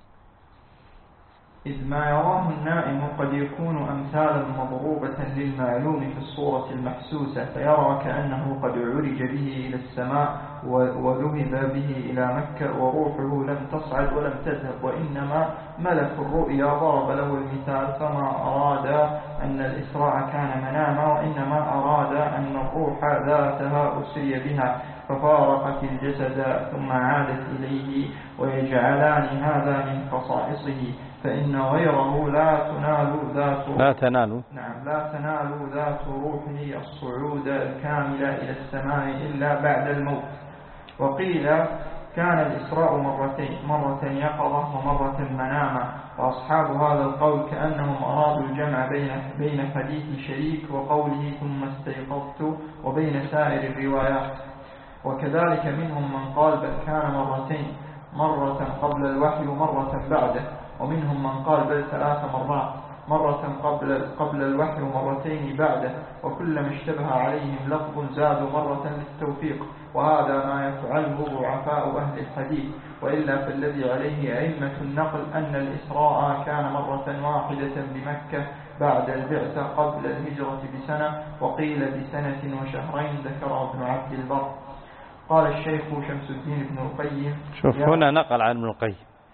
[SPEAKER 1] إذ ما يراه النائم قد يكون أمثالا مضروبة للمعلوم في الصورة المحسوسة، فيرى كأنه قد عرج به إلى السماء وذهب به إلى مكة وروحه لم تصعد ولم تذهب، وإنما ملك الرؤيا ضرب له المثال، فما أراد أن الإسراء كان مناما، وإنما أراد أن الروح ذاتها أسري بها ففارقت الجسد ثم عادت إليه، ويجعلان هذا من خصائصه، فإن غيره لا تنال ذات
[SPEAKER 2] لا تنال
[SPEAKER 1] نعم لا تنال ذات روحه الصعود الكامل إلى السماء إلا بعد الموت. وقيل كان الإسراء مرتين، مرة يقظة ومرة مناما، وأصحاب هذا القول كأنهم أرادوا الجمع بين بين حديث شريك وقوله ثم استيقظت وبين سائر الروايات. وكذلك منهم من قال بل كان مرتين، مرة قبل الوحي ومرة بعده، ومنهم من قال بل ثلاث مرات، مرة قبل قبل الوحي ومرتين بعده، وكلما اشتبه عليهم لفظ زادوا مرة للتوفيق، وهذا ما يفعله ضعفاء أهل الحديث، وإلا فالذي عليه أئمة النقل أن الإسراء كان مرة واحدة بمكة بعد البعثة قبل الهجرة بسنة، وقيل بسنة وشهرين، ذكر ابن عبد البر. قال الشيخ شمس الدين ابن القيم.
[SPEAKER 2] شوف هنا نقل عن ابن القيم،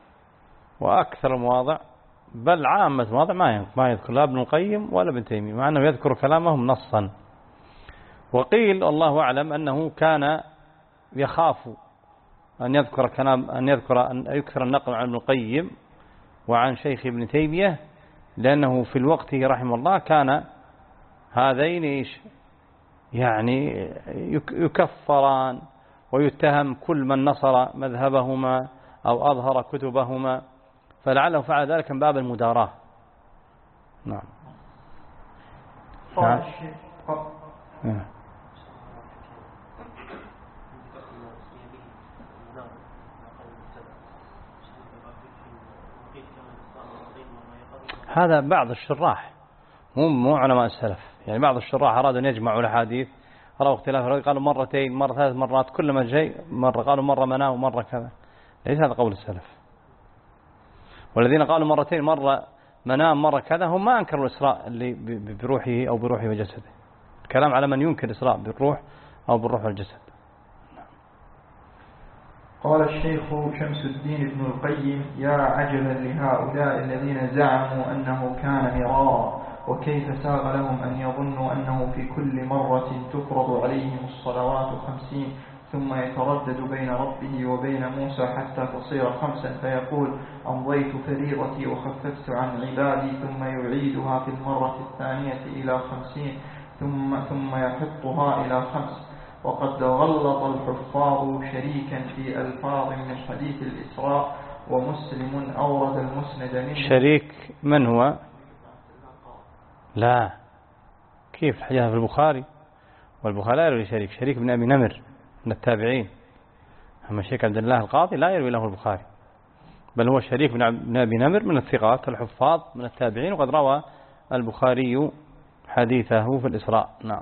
[SPEAKER 2] وأكثر المواضع بل عامة مواضع ما ما يذكر لا ابن القيم ولا ابن تيمية، مع أنه يذكر كلامهم نصا. وقيل الله أعلم أنه كان يخاف أن يذكر كلام أن يذكر أن يكثر النقل عن ابن القيم وعن شيخ ابن تيمية، لأنه في الوقت رحمه الله كان هذين إيش يعني يكفران ويتهم كل من نصر مذهبهما أو أظهر كتبهما، فلعله فعل ذلك من باب المداراة. نعم. نعم. نعم. هذا بعض الشراح مو مو علماء السلف، يعني بعض الشراح أرادوا أن يجمعوا الأحاديث، رأوا اختلاف، قالوا مرتين مرة ثلاث مرات، كلما جاي مرة قالوا مرة منام ومرة كذا، ليس هذا قول السلف. والذين قالوا مرتين مرة منام مرة كذا هم ما أنكروا الإسراء اللي بروحه أو بروحه وجسده، الكلام على من ينكر الإسراء بالروح أو بالروح والجسد.
[SPEAKER 1] قال الشيخ شمس الدين ابن القيم يا عجبا لهؤلاء الذين زعموا أنه كان مرارا، وكيف ساغ لهم أن يظنوا أنه في كل مرة تفرض عليهم الصلوات خمسين، ثم يتردد بين ربه وبين موسى حتى تصير خمسا، فيقول أمضيت فريضتي وخففت عن عبادي، ثم يعيدها في المرة الثانية إلى خمسين، ثم, ثم يحطها إلى خمس. وقد غلط الحفاظ شريكا في ألفاظ من حديث الإسراء، ومسلم أورد المسند منه.
[SPEAKER 2] شريك من هو؟ لا، كيف الحديث في البخاري؟ والبخاري لا يروي شريك، شريك بن أبي نمر من التابعين، أما الشيخ عبد الله القاضي لا يروي له البخاري، بل هو شريك بن أبي نمر من الثقات الحفاظ من التابعين، وقد روى البخاري حديثه في الإسراء. نعم.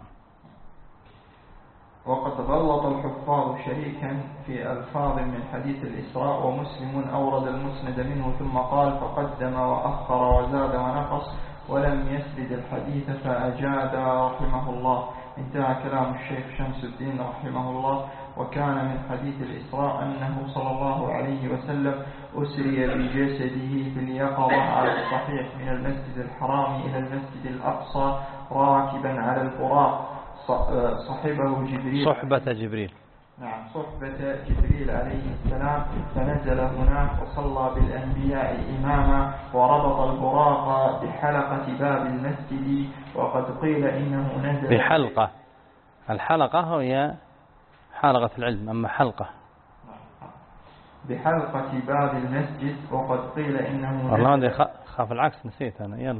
[SPEAKER 1] وقد غلط الحفاظ شريكا في ألفاظ من حديث الإسراء، ومسلم أورد المسند منه ثم قال فقدم وأخر وزاد ونقص ولم يسرد الحديث فأجاد رحمه الله. انتهى كلام الشيخ شمس الدين رحمه الله. وكان من حديث الإسراء أنه صلى الله عليه وسلم أسري بجسده في اليقظة على الصحيح من المسجد الحرام إلى المسجد الأقصى راكبا على البراق، صحبه جبريل
[SPEAKER 2] صحبة جبريل
[SPEAKER 1] نعم صحبة جبريل عليه السلام، فنزل هناك وصلى بالأنبياء إماما، وربط البراق بحلقة باب المسجد. وقد قيل إنه نزل
[SPEAKER 2] بحلقة، الحلقة هي حلقة العلم، أما حلقة
[SPEAKER 1] بحلقة باب المسجد. وقد قيل إنه
[SPEAKER 2] والله هذا خاف العكس، نسيت أنا. يلا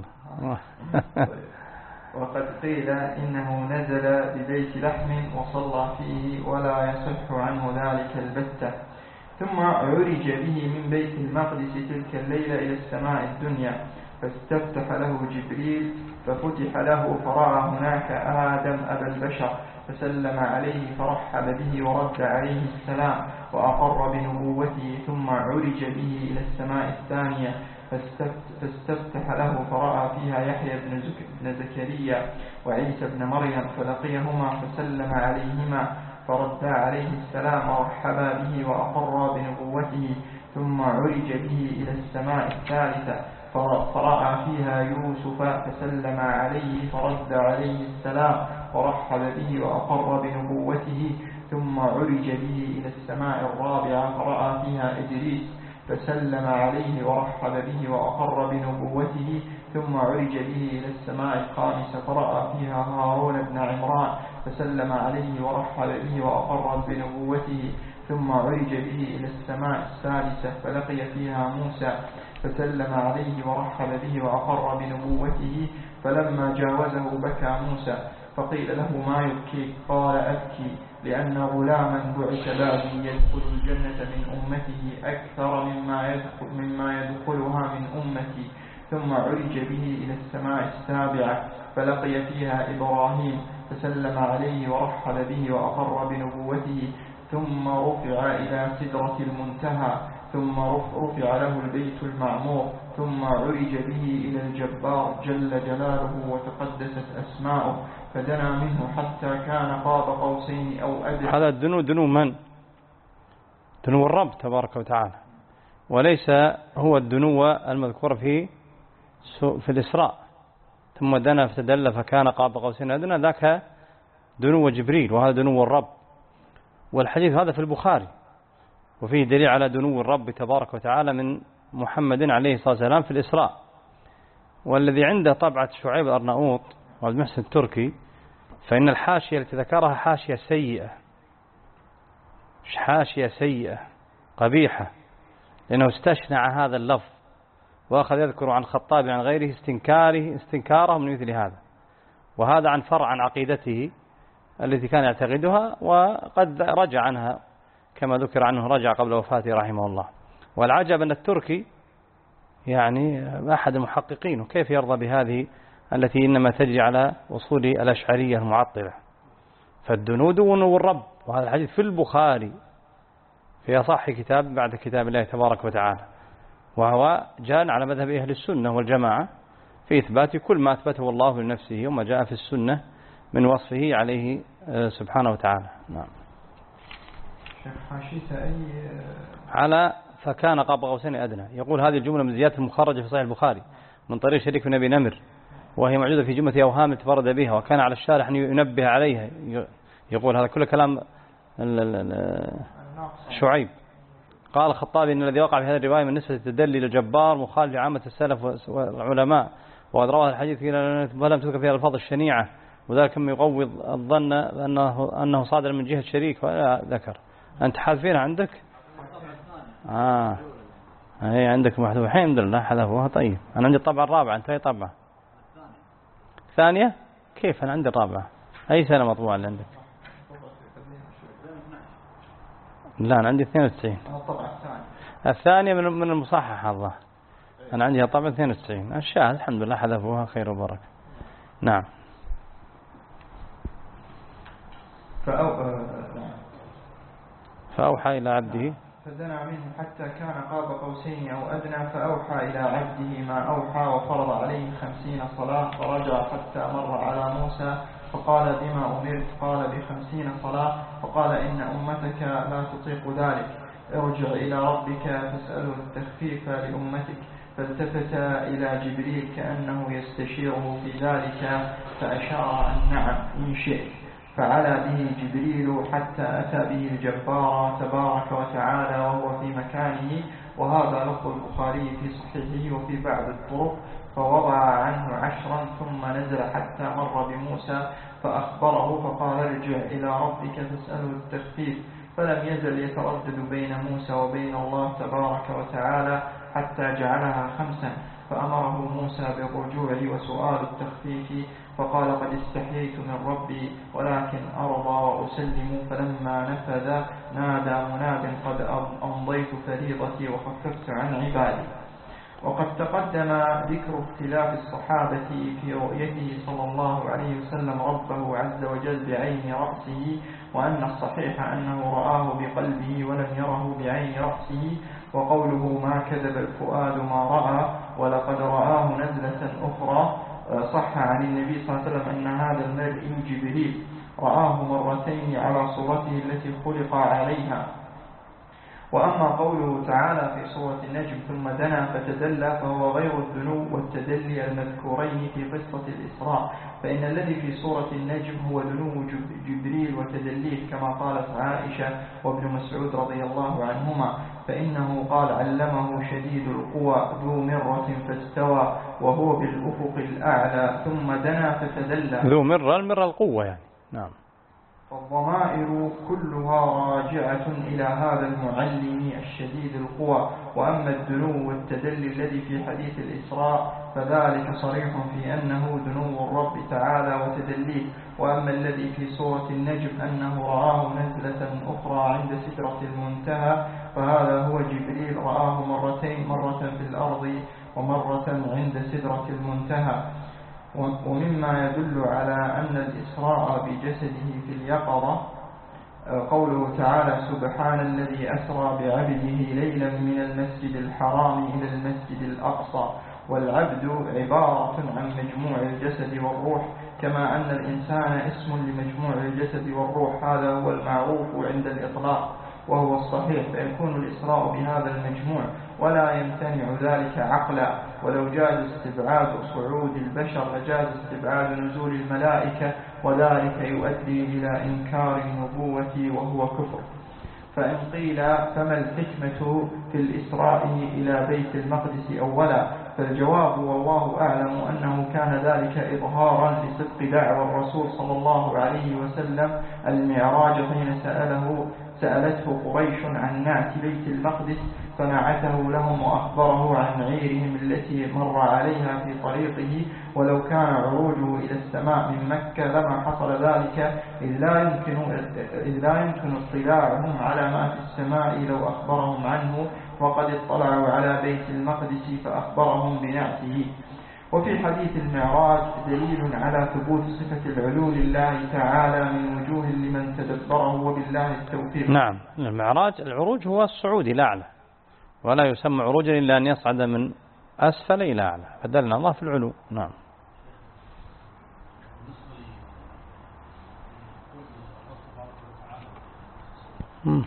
[SPEAKER 1] وقد قيل إنه نزل ببيت لحم وصلى فيه، ولا يصح عنه ذلك البتة. ثم عرج به من بيت المقدس تلك الليلة إلى السماء الدنيا، فاستفتح له جبريل ففتح له فرأى هناك آدم أبا البشر فسلم عليه فرحب به ورد عليه السلام وأقر بنبوته ثم عرج به إلى السماء الثانية فاستفتح له فرأى فيها يحيى بن زكريا وعيسى بن مريم فلقيهما فسلم عليهما فرد عليه السلام ورحبا به وأقر بنبوته ثم عرج به إلى السماء الثالثة فرأى فيها يوسف فسلم عليه فرد عليه السلام ورحب به وأقر بنبوته ثم عرج به إلى السماء الرابعة فرأى فيها إدريس فسلم عليه ورحب به وأقر بنبوته ثم عرج به إلى السماء الخامسة فرأى فيها هارون بن عمران فسلم عليه ورحب به وأقر بنبوته ثم عرج به إلى السماء السادسة فلقي فيها موسى فسلم عليه ورحب به وأقر بنبوته فلما جاوزه بكى موسى فقيل له ما يبكيك؟ قال أبكي لأن غلاما بعث بعدي يدخل الجنة من أمته أكثر مما يدخل, مما يدخلها من أمتي. ثم عرج به إلى السماء السابعة فلقي فيها إبراهيم فسلم عليه ورحب به وأقر بنبوته ثم رفع إلى سدرة المنتهى ثم رفع له البيت المعمور ثم عرج به إلى الجبار جل جلاله وتقدست أسماؤه فدنا منه حتى كان قاب قوسين أو أدنى.
[SPEAKER 2] هذا الدنو دنو من؟ دنو الرب تبارك وتعالى، وليس هو الدنو المذكور في في الإسراء ثم دنا فتدلى فكان قاب قوسين أدنى، ذاك دنو جبريل وهذا دنو الرب. والحديث هذا في البخاري وفيه دليل على دنو الرب تبارك وتعالى من محمد عليه الصلاة والسلام في الإسراء. والذي عنده طبعة شعيب الأرناؤوط وعبد المحسن التركي فإن الحاشية التي ذكرها حاشية سيئة، حاشية سيئة قبيحة، لأنه استشنع هذا اللفظ وأخذ يذكر عن خطاب عن غيره استنكاره استنكاره من مثل هذا، وهذا عن فرع عن عقيدته التي كان يعتقدها وقد رجع عنها كما ذكر عنه رجع قبل وفاته رحمه الله. والعجب أن التركي يعني أحد المحققين وكيف يرضى بهذه التي إنما تجري على وصول الأشعرية المعطلة. فالدنود ونو الرب، وهذا الحديث في البخاري في أصح كتاب بعد كتاب الله تبارك وتعالى، وهو جاء على مذهب أهل السنة والجماعة في إثبات كل ما أثبته الله لنفسه وما جاء في السنة من وصفه عليه سبحانه وتعالى. نعم. على فكان قاب قوسين أدنى، يقول هذه الجملة من زيادة المخرجة في صحيح البخاري من طريق شريك بن أبي نمر، وهي موجودة في جملة أوهام تفرد بها وكان على الشارح أن ينبه عليها. يقول هذا كل كلام شعيب. قال الخطابي إن الذي وقع في هذه الرواية من نسبة التدلي للجبار مخالف لعامة السلف والعلماء، وقد روى الحديث ولم تذكر فيها الألفاظ الشنيعة، وذلك من يقوض الظن أنه أنه صادر من جهة شريك ولا ذكر. أنت حذفينها عندك؟ آه هي عندك محذوفة. الحمد لله حذفوها. طيب أنا عندي الطبعة الرابعة، أنت أي طبعة؟ ثانية؟ كيف أنا عندي الرابعة؟ أي سنة مطبوعة اللي عندك؟ لا أنا عندي اثنين وتسعين. الثانية من من المصحح هذا. أنا عندي طبعا اثنين وتسعين. الشاهد الحمد لله حذفوها خير وبركة. نعم. فأوحى إلى عبده
[SPEAKER 1] فدنا منه حتى كان قاب قوسين أو أدنى فأوحى إلى عبده ما أوحى وفرض عليه خمسين صلاة فرجع حتى مر على موسى فقال بما أمرت؟ قال بخمسين صلاة. فقال إن أمتك لا تطيق ذلك، ارجع إلى ربك فاسأله التخفيف لأمتك. فالتفت إلى جبريل كأنه يستشيره في ذلك فأشار أن نعم إن شئت. فعلى به جبريل حتى أتى به الجبار تبارك وتعالى وهو في مكانه. وهذا لفظ البخاري في صحيحه وفي بعض الطرق. فوضع عنه عشرا ثم نزل حتى مر بموسى فأخبره فقال ارجع إلى ربك فاسأله التخفيف. فلم يزل يتردد بين موسى وبين الله تبارك وتعالى حتى جعلها خمسا. فأمره موسى بالرجوع وسؤال التخفيف فقال قد استحييت من ربي ولكن أرضى وأسلم. فلما نفذ نادى مناد قد أمضيت فريضتي وخففت عن عبادي. وقد تقدم ذكر اختلاف الصحابة في رؤيته صلى الله عليه وسلم ربه عز وجل بعين رأسه، وأن الصحيح أنه رآه بقلبه ولم يره بعين رأسه، وقوله ما كذب الفؤاد ما رأى ولقد رآه نزلة أخرى. صح عن النبي صلى الله عليه وسلم أن هذا المرء جبريل رآه مرتين على صورته التي خلق عليها. وأما قوله تعالى في سورة النجم ثم دنا فتدلى فهو غير الدنو والتدلي المذكورين في قصة الإسراء، فإن الذي في سورة النجم هو دنو جبريل وتدليه كما قالت عائشة وابن مسعود رضي الله عنهما، فإنه قال علمه شديد القوى ذو مرة فاستوى وهو بالأفق الأعلى ثم دنا فتدلى.
[SPEAKER 2] ذو مرة المرة القوة يعني. نعم.
[SPEAKER 1] فالضمائر كلها راجعة إلى هذا المعلم الشديد القوى. وأما الدنو والتدلي الذي في حديث الإسراء فذلك صريح في أنه دنو الرب تعالى وتدليه. وأما الذي في سورة النجم أنه رآه نزلة أخرى عند سدرة المنتهى فهذا هو جبريل رآه مرتين، مرة في الأرض ومرة عند سدرة المنتهى. ومما يدل على أن الإسراء بجسده في اليقظة قوله تعالى سبحان الذي أسرى بعبده ليلا من المسجد الحرام إلى المسجد الأقصى. والعبد عبارة عن مجموع الجسد والروح، كما أن الإنسان اسم لمجموع الجسد والروح، هذا هو المعروف عند الإطلاق وهو الصحيح، فيكون الإسراء بهذا المجموع ولا يمتنع ذلك عقلا. ولو جاز استبعاد صعود البشر لجاز استبعاد نزول الملائكة، وذلك يؤدي إلى إنكار النبوة وهو كفر. فإن قيل فما الحكمة في الإسراء إلى بيت المقدس أولا، فالجواب والله أعلم أنه كان ذلك إظهارا لصدق دعوى الرسول صلى الله عليه وسلم المعراج حين سأله سألته قريش عن نعت بيت المقدس فنعته لهم وأخبره عن عيرهم التي مر عليها في طريقه، ولو كان عروجه إلى السماء من مكة لما حصل ذلك، إذ لا يمكن, إذ لا يمكن اطلاعهم على ما في السماء لو أخبرهم عنه، وقد اطلعوا على بيت المقدس فأخبرهم بنعته. وفي حديث المعراج دليل على ثبوت صفة العلو لله تعالى من وجوه لمن تدبره وبالله التوفيق.
[SPEAKER 2] نعم، المعراج العروج هو الصعود إلى أعلى، ولا يسمى عروجا إلا أن يصعد من أسفل إلى أعلى، فدلنا الله في العلو. نعم. مم.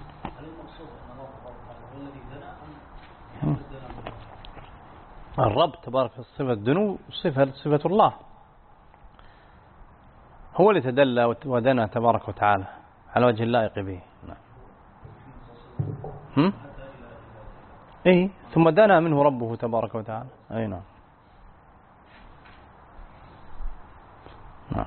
[SPEAKER 2] الرب تبارك صفة الدنو صفة صفة الله، هو اللي تدلى ودنا تبارك وتعالى على وجه اللائق به. نعم. هم؟ إيه ثم دنا منه ربه تبارك وتعالى. أي نعم. نعم.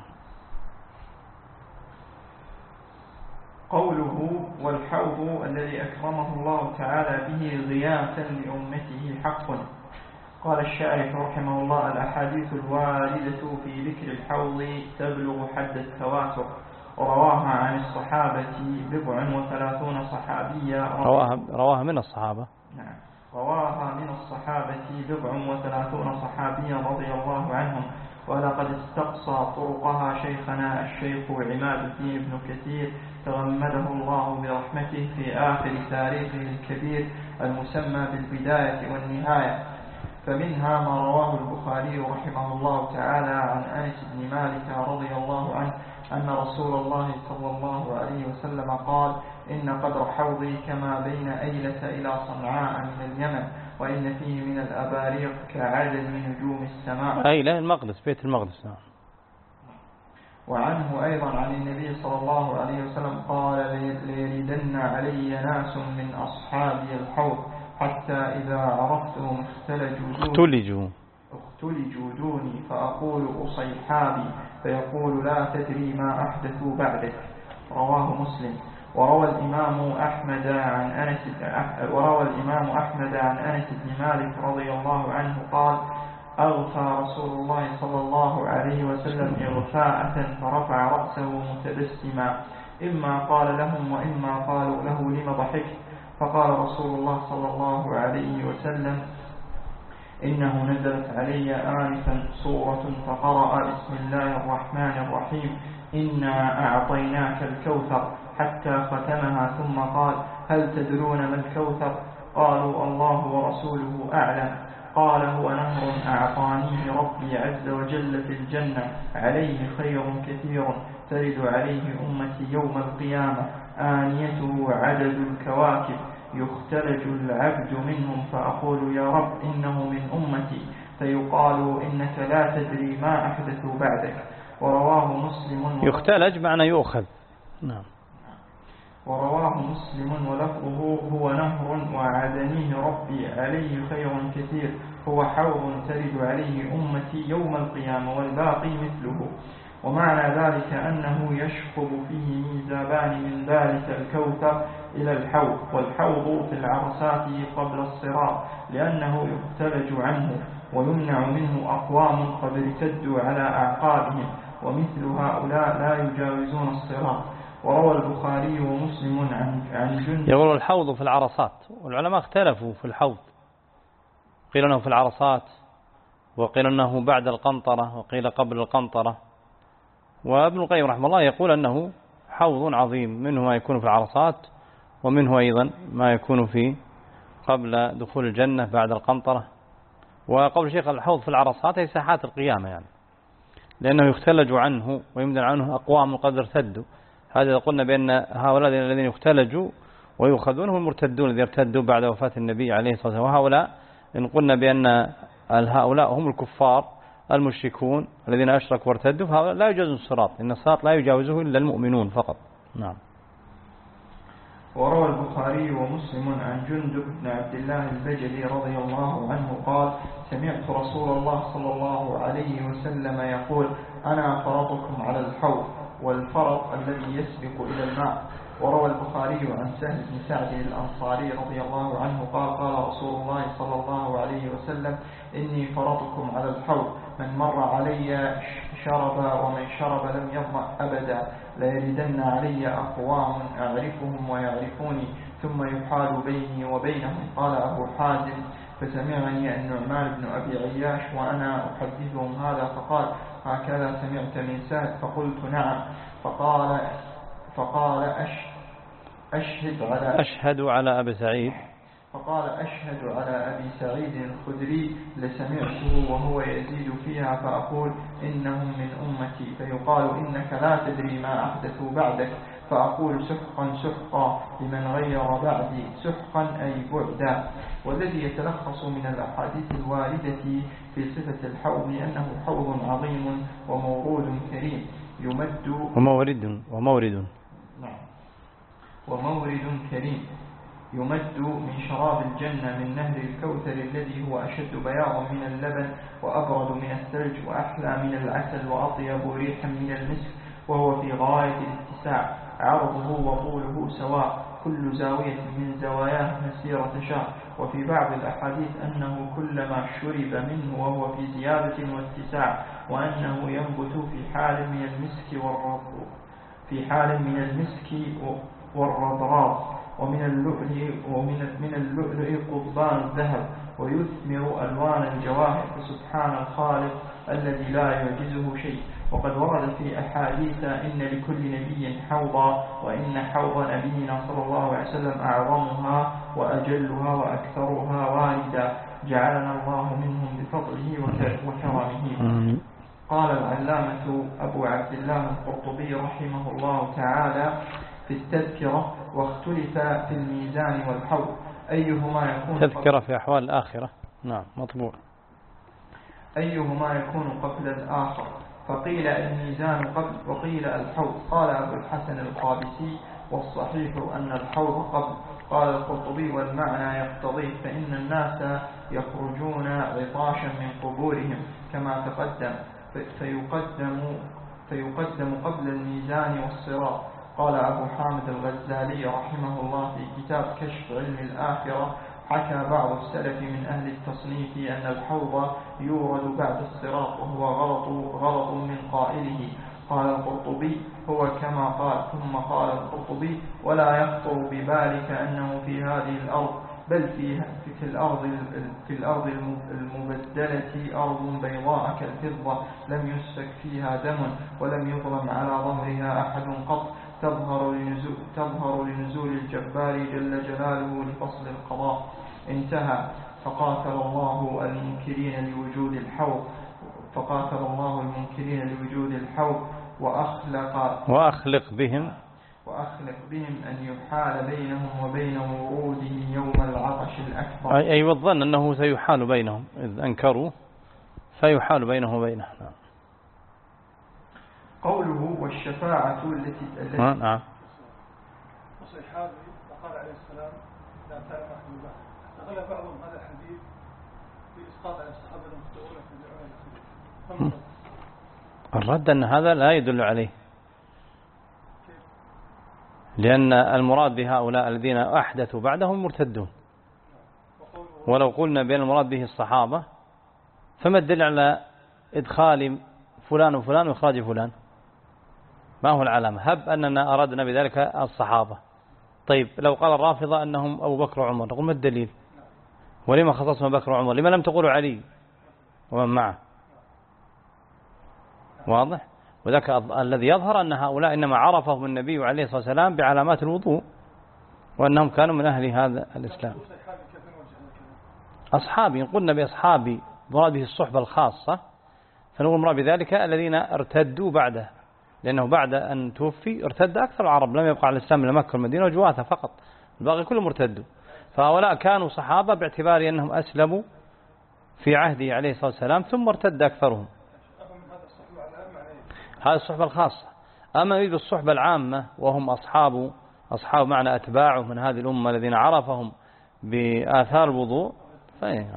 [SPEAKER 1] قوله والحوض الذي أكرمه الله تعالى به غياثا لأمته حق. قال الشارح رحمه الله الأحاديث الواردة في ذكر الحوض تبلغ حد التواتر، ورواها عن الصحابة بضع وثلاثون صحابيا.
[SPEAKER 2] رواها, رواها من الصحابة.
[SPEAKER 1] نعم. رواها من الصحابة بضع وثلاثون صحابيا رضي الله عنهم. ولقد استقصى طرقها شيخنا الشيخ عماد الدين بن كثير تغمده الله برحمته في آخر تاريخه الكبير المسمى بالبداية والنهاية. فمنها ما رواه البخاري رحمه الله تعالى عن أنس بن مالك رضي الله عنه أن رسول الله صلى الله عليه وسلم قال إن قدر حوضي كما بين أيلة إلى صنعاء من اليمن، وإن فيه من الأباريق كعدد من نجوم السماء.
[SPEAKER 2] أيلة المقدس، بيت المقدس.
[SPEAKER 1] وعنه أيضا عن النبي صلى الله عليه وسلم قال ليردن علي ناس من أصحابي الحوض حتى إذا عرفتهم اختلجوا اختلجوا دوني فأقول أصيحابي فيقول لا تدري ما أحدثوا بعدك. رواه مسلم. وروى الإمام أحمد عن أنس وروى الإمام أحمد عن أنس بن مالك رضي الله عنه قال أغفى رسول الله صلى الله عليه وسلم إغفاءة فرفع رأسه متبسما، إما قال لهم وإما قالوا له لم ضحكت، فقال رسول الله صلى الله عليه وسلم إنه نزلت علي آنفا سورة فقرأ بسم الله الرحمن الرحيم إنا أعطيناك الكوثر حتى ختمها ثم قال هل تدرون ما الكوثر؟ قالوا الله ورسوله أعلم. قال هو نهر أعطانيه ربي عز وجل في الجنة عليه خير كثير ترد عليه أمتي يوم القيامة آنيته عدد الكواكب يختلج العبد منهم فأقول يا رب إنه من أمتي فيقال إنك لا تدري ما أحدثوا بعدك. ورواه مسلم
[SPEAKER 2] يختلج معنى يؤخذ. نعم.
[SPEAKER 1] ورواه مسلم ولفظه هو نهر وعدنيه ربي عليه خير كثير هو حوض ترد عليه أمتي يوم القيامة والباقي مثله. ومعنى ذلك أنه يشخب فيه ميزابان من ذلك الكوثر إلى الحوض، والحوض في العرسات قبل الصراط لأنه يختلج عنه ويمنع منه أقوام قد ارتدوا على أعقابهم ومثل هؤلاء لا يجاوزون الصراط. وروى البخاري ومسلم عن عن جند
[SPEAKER 2] يقول الحوض في العرصات، والعلماء اختلفوا في الحوض، قيل أنه في العرصات وقيل أنه بعد القنطرة وقيل قبل القنطرة. وابن القيم رحمه الله يقول أنه حوض عظيم منه ما يكون في العرصات ومنه أيضا ما يكون في قبل دخول الجنة بعد القنطرة. وقول الشيخ الحوض في العرصات هي ساحات القيامة يعني، لأنه يختلج عنه ويمدن عنه أقوام قد ارتدوا. هذا قلنا بأن هؤلاء الذين يختلجوا ويؤخذون هم المرتدون الذين ارتدوا بعد وفاة النبي عليه الصلاة والسلام. وهؤلاء إن قلنا بأن هؤلاء هم الكفار المشركون الذين أشركوا وارتدوا فهؤلاء لا يجوزون الصراط، إن الصراط لا يجاوزه إلا المؤمنون فقط. نعم.
[SPEAKER 1] وروى البخاري ومسلم عن جندب بن عبد الله البجلي رضي الله عنه قال سمعت رسول الله صلى الله عليه وسلم يقول أنا فرطكم على الحوض والفرط الذي يسبق إلى الماء. وروى البخاري عن سهل بن سعد الأنصاري رضي الله عنه قال قال رسول الله صلى الله عليه وسلم إني فرطكم على الحوض من مر علي شرب ومن شرب لم يظمأ أبدا ليردن علي أقوام أعرفهم ويعرفوني ثم يحال بيني وبينهم. قال أبو حازم فسمعني النعمان بن أبي عياش وأنا أحدثهم هذا فقال هكذا سمعت من سعد؟ فقلت نعم. فقال فقال أش أشهد على
[SPEAKER 2] أشهد على أبي سعيد
[SPEAKER 1] فقال أشهد على أبي سعيد الخدري لسمعته وهو يزيد فيها فأقول إنهم من أمتي فيقال إنك لا تدري ما أحدثوا بعدك فأقول سحقا سحقا لمن غير بعدي سحقا أي بعدا. والذي يتلخص من الأحاديث الواردة في صفة الحوض أنه حوض عظيم ومورود كريم يمد
[SPEAKER 2] ومورد ومورد
[SPEAKER 1] نعم ومورد كريم يمد من شراب الجنة من نهر الكوثر الذي هو أشد بياضا من اللبن وأبرد من الثلج وأحلى من العسل وأطيب ريحا من المسك وهو في غاية الاتساع عرضه وطوله سواء كل زاوية من زواياه مسيرة شهر. وفي بعض الأحاديث أنه كلما شرب منه وهو في زيادة واتساع وأنه ينبت في حال من المسك والرض في حال من المسك والرضراض ومن اللؤلؤ ومن من اللؤلؤ قضبان الذهب ويثمر ألوان الجواهر فسبحان الخالق الذي لا يعجزه شيء. وقد ورد في أحاديث إن لكل نبي حوضا وإن حوض نبينا صلى الله عليه وسلم أعظمها وأجلها وأكثرها واردا جعلنا الله منهم بفضله وكرمه. قال العلامة أبو عبد الله القرطبي رحمه الله تعالى في التذكرة واختلف في الميزان والحوض أيهما يكون
[SPEAKER 2] تذكرة في أحوال الآخرة. نعم مطبوع.
[SPEAKER 1] أيهما يكون قبل الآخر فقيل الميزان قبل وقيل الحوض. قال أبو الحسن القابسي والصحيح أن الحوض قبل. قال القرطبي والمعنى يقتضي فإن الناس يخرجون عطاشا من قبورهم كما تقدم فيقدم, فيقدم قبل الميزان والصراط. قال أبو حامد الغزالي رحمه الله في كتاب كشف علم الآخرة حكى بعض السلف من أهل التصنيف أن الحوض يورد بعد الصراط وهو غلط, غلط من قائله. قال القرطبي هو كما قال. ثم قال القرطبي ولا يخطر ببالك أنه في هذه الأرض بل في في الأرض في الأرض المبدلة أرض بيضاء كالفضة لم يسفك فيها دم ولم يظلم على ظهرها أحد قط تظهر لنزول, تظهر لنزول الجبار جل جلاله لفصل القضاء. انتهى. فقاتل الله المنكرين لوجود الحوض فقاتل الله المنكرين لوجود الحوض وأخلق
[SPEAKER 2] وأخلق بهم
[SPEAKER 1] وأخلق بهم أن يحال بينهم وبين وروده يوم العطش الأكبر.
[SPEAKER 2] أي, أي والظن أنه سيحال بينهم إذ أنكروا فيحال بينه وبينه.
[SPEAKER 1] قوله والشفاعة التي التي
[SPEAKER 2] نعم.
[SPEAKER 3] وصيحابي وقال عليه السلام لا تعلم أحد الله. استغل بعضهم هذا الحديث في إسقاط على الصحابة المخطئون في الدعوة.
[SPEAKER 2] الرد أن هذا لا يدل عليه، لأن المراد بهؤلاء الذين أحدثوا بعدهم مرتدون، ولو قلنا بأن المراد به الصحابة فما الدليل على إدخال فلان وفلان وإخراج فلان؟ ما هو العلامة؟ هب أننا أردنا بذلك الصحابة. طيب لو قال الرافضة أنهم أبو بكر وعمر نقول ما الدليل؟ ولما خصصنا بكر وعمر؟ لما لم تقولوا علي ومن معه؟ واضح؟ وذاك الذي يظهر أن هؤلاء إنما عرفهم النبي عليه الصلاة والسلام بعلامات الوضوء، وأنهم كانوا من أهل هذا الإسلام. أصحابي قلنا بأصحابي مراد به الصحبة الخاصة، فنقول مراد بذلك الذين ارتدوا بعده، لأنه بعد أن توفي ارتد أكثر العرب، لم يبقى على الإسلام إلا مكة والمدينة وجواتها فقط، الباقي كلهم ارتدوا. فهؤلاء كانوا صحابة باعتبار أنهم أسلموا في عهده عليه الصلاة والسلام ثم ارتد أكثرهم. هذه الصحبة الخاصة. أما يريد الصحبة العامة وهم أصحاب أصحاب معنى أتباعه من هذه الأمة الذين عرفهم بآثار الوضوء فإنهم.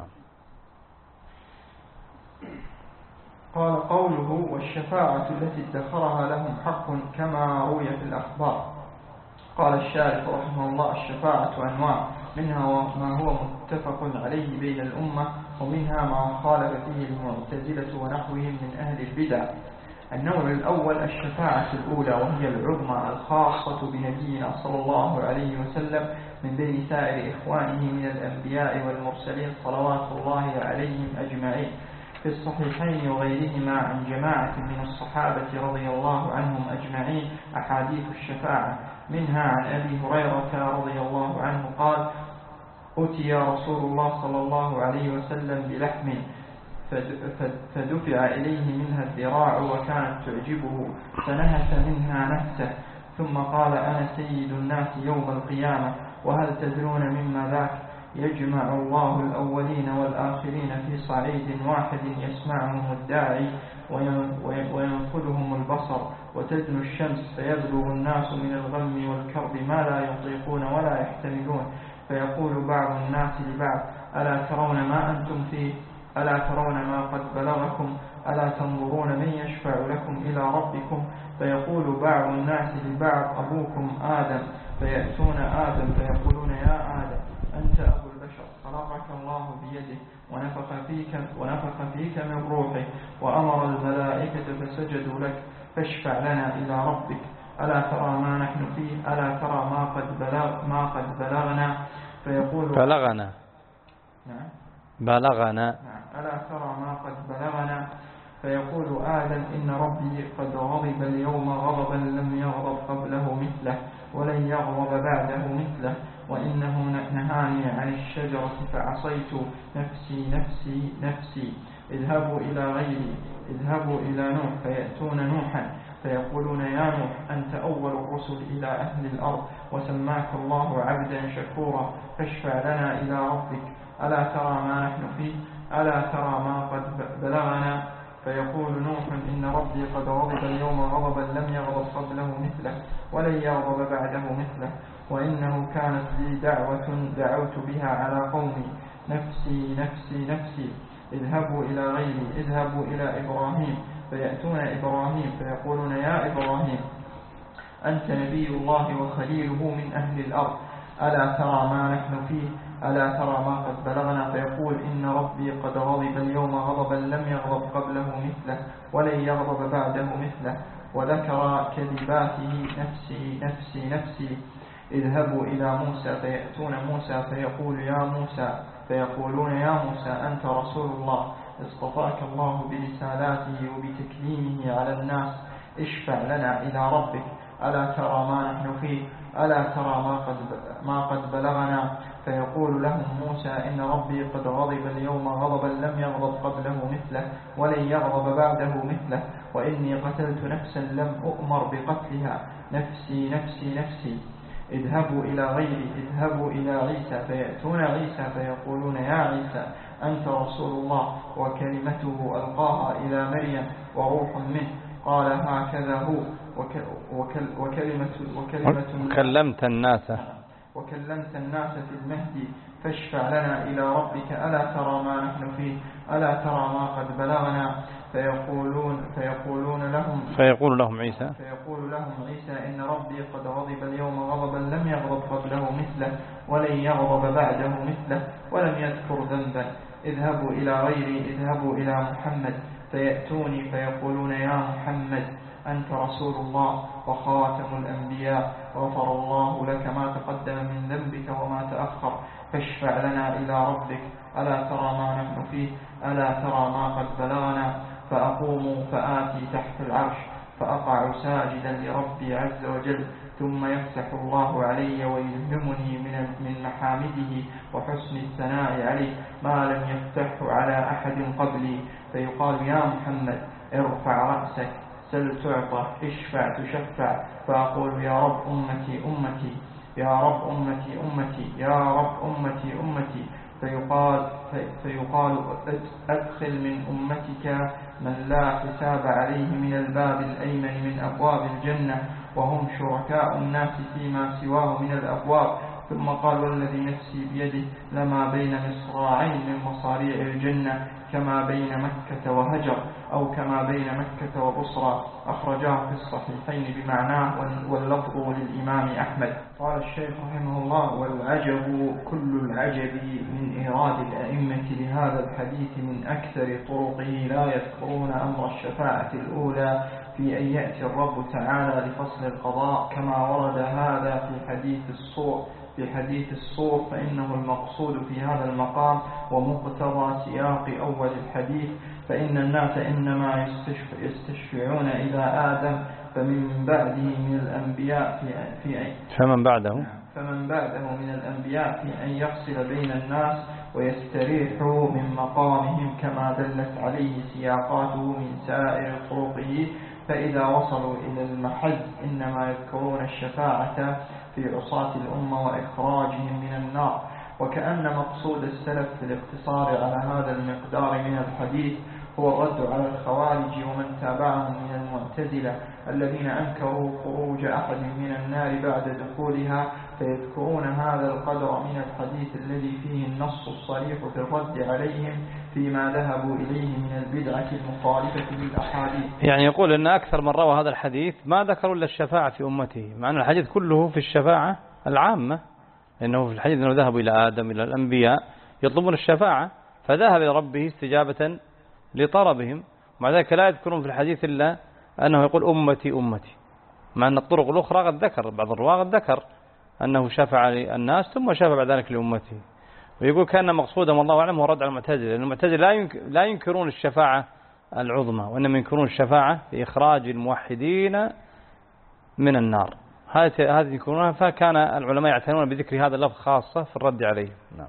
[SPEAKER 1] قال قوله والشفاعة التي ادخرها لهم حق كما روي في الأخبار. قال الشارح رحمه الله الشفاعة أنواع، منها ما هو متفق عليه بين الأمة، ومنها ما خالف فيه المعتزلة ونحوهم من أهل البدع. النوع الأول الشفاعة الأولى، وهي العظمى الخاصة بنبينا صلى الله عليه وسلم من بين سائر إخوانه من الأنبياء والمرسلين صلوات الله عليهم أجمعين. في الصحيحين وغيرهما عن جماعة من الصحابة رضي الله عنهم أجمعين أحاديث الشفاعة، منها عن أبي هريرة رضي الله عنه قال: أتي رسول الله صلى الله عليه وسلم بلحم فدفع إليه منها الذراع وكانت تعجبه فنهس منها نفسه، ثم قال: أنا سيد الناس يوم القيامة، وهل تدرون مما ذاك؟ يجمع الله الأولين والآخرين في صعيد واحد يسمعهم الداعي وينفذهم البصر وتدنو الشمس، فيبلغ الناس من الغم والكرب ما لا يطيقون ولا يحتملون، فيقول بعض الناس لبعض: ألا ترون ما أنتم فيه؟ ألا ترون ما قد بلغكم؟ ألا تنظرون من يشفع لكم إلى ربكم؟ فيقول بعض الناس لبعض: أبوكم آدم. فيأتون آدم فيقولون: يا آدم أنت أبو البشر، خلقك الله بيده ونفخ فيك, ونفخ فيك من روحه وأمر الملائكة فسجدوا لك، فاشفع لنا إلى ربك. ألا ترى ما نحن فيه؟ ألا ترى ما قد بلغ ما قد بلغنا؟ فيقول
[SPEAKER 2] بلغنا
[SPEAKER 1] نعم
[SPEAKER 2] بلغنا
[SPEAKER 1] نعم ألا ترى ما قد بلغنا؟ فيقول آدم: إن ربي قد غضب اليوم غضبا لم يغضب قبله مثله ولن يغضب بعده مثله، وإنه نهاني عن الشجرة فعصيت، نفسي نفسي نفسي. اذهبوا إلى غيري، اذهبوا إلى نوح. فيأتون نوحا فيقولون: يا نوح أنت أول الرسل إلى أهل الأرض، وسماك الله عبدا شكورا، فاشفع لنا إلى ربك. ألا ترى ما نحن فيه؟ ألا ترى ما قد بلغنا؟ فيقول نوح: إن ربي قد غضب اليوم غضبا لم يغضب قبله مثله ولن يغضب بعده مثله، وإنه كانت لي دعوة دعوت بها على قومي، نفسي نفسي نفسي. اذهبوا إلى غيري، اذهبوا إلى إبراهيم. فيأتون إبراهيم فيقولون: يا إبراهيم أنت نبي الله وخليله من أهل الأرض، ألا ترى ما نحن فيه؟ ألا ترى ما قد بلغنا؟ فيقول: إن ربي قد غضب اليوم غضبا لم يغضب قبله مثله ولن يغضب بعده مثله، وذكر كذباته: نفسي نفسي نفسي. اذهبوا إلى موسى فيأتون موسى فيقول يا موسى فيقولون يا موسى أنت رسول الله اصطفاك الله برسالاته وبتكليمه على الناس اشفع لنا إلى ربك ألا ترى ما نحن فيه ألا ترى ما قد, ما قد بلغنا فيقول لهم موسى إن ربي قد غضب اليوم غضبا لم يغضب قبله مثله ولن يغضب بعده مثله وإني قتلت نفسا لم أؤمر بقتلها نفسي نفسي نفسي اذهبوا إلى غيري اذهبوا إلى عيسى فيأتون عيسى فيقولون يا عيسى أنت رسول الله وكلمته ألقاها إلى مريم وروح منه قال هكذا هو وكل وكلمة وكلمة
[SPEAKER 2] وكلمت الناس
[SPEAKER 1] وكلمت الناس في المهدي فاشفع لنا إلى ربك ألا ترى ما نحن فيه ألا ترى ما قد بلغنا فيقولون فيقولون لهم
[SPEAKER 2] فيقول لهم عيسى
[SPEAKER 1] فيقول لهم عيسى إن ربي قد غضب اليوم غضبا لم يغضب قبله مثله ولن يغضب بعده مثله ولم يذكر ذنبا اذهبوا إلى غيري اذهبوا إلى محمد فيأتوني فيقولون يا محمد أنت رسول الله وخاتم الأنبياء غفر الله لك ما تقدم من ذنبك وما تأخر فاشفع لنا إلى ربك ألا ترى ما نحن فيه ألا ترى ما قد بلغنا فأقوم فآتي تحت العرش فأقع ساجدا لربي عز وجل ثم يفتح الله علي ويلهمني من من محامده وحسن الثناء عليه ما لم يفتحه على أحد قبلي فيقال يا محمد ارفع رأسك سل تعطى اشفع تشفع فأقول يا رب أمتي أمتي يا رب أمتي أمتي يا رب أمتي أمتي فيقال, فيقال أدخل من أمتك من لا حساب عليه من الباب الأيمن من أبواب الجنة وهم شركاء الناس فيما سواه من الأبواب ثم قال والذي نفسي بيده لما بين مصراعين من مصاريع الجنة كما بين مكة وهجر أو كما بين مكة وبصرى أخرجاه في الصحيحين بمعناه واللفظ للإمام أحمد. قال الشيخ رحمه الله والعجب كل العجب من إيراد الأئمة لهذا الحديث من أكثر طرقه لا يذكرون أمر الشفاعة الأولى في أن يأتي الرب تعالى لفصل القضاء كما ورد هذا في حديث الصور في حديث الصور فإنه المقصود في هذا المقام ومقتضى سياق أول الحديث فإن الناس إنما يستشفعون إلى آدم فمن بعده من الأنبياء في في أي
[SPEAKER 2] فمن بعده
[SPEAKER 1] فمن بعده من الأنبياء في أن يفصل بين الناس ويستريحوا من مقامهم كما دلت عليه سياقاته من سائر طرقه فإذا وصلوا إلى المحج إنما يذكرون الشفاعة في عصاة الأمة وإخراجهم من النار وكأن مقصود السلف في الاقتصار على هذا المقدار من الحديث هو الرد على الخوارج ومن تابعهم من المعتزلة الذين أنكروا خروج أحد من النار بعد دخولها فيذكرون هذا القدر من الحديث الذي فيه النص الصريح في الرد عليهم فيما ذهبوا إليه من البدعة المخالفة للأحاديث.
[SPEAKER 2] يعني يقول أن أكثر من روى هذا الحديث ما ذكروا إلا الشفاعة في أمته مع أن الحديث كله في الشفاعة العامة لأنه في الحديث أنه ذهبوا إلى آدم إلى الأنبياء يطلبون الشفاعة فذهب إلى ربه استجابة لطلبهم ومع ذلك لا يذكرون في الحديث إلا أنه يقول أمتي أمتي مع أن الطرق الأخرى قد ذكر بعض الرواة قد ذكر أنه شفع للناس ثم شفع بعد ذلك لأمته ويقول كان مقصودهم الله أعلم هو رد على المعتزلة لأن المعتزلة لا ينكرون الشفاعة العظمى وإنما ينكرون الشفاعة في إخراج الموحدين من النار هذه هذه ينكرونها فكان العلماء يعتنون بذكر هذا اللفظ خاصة في الرد عليه. نعم.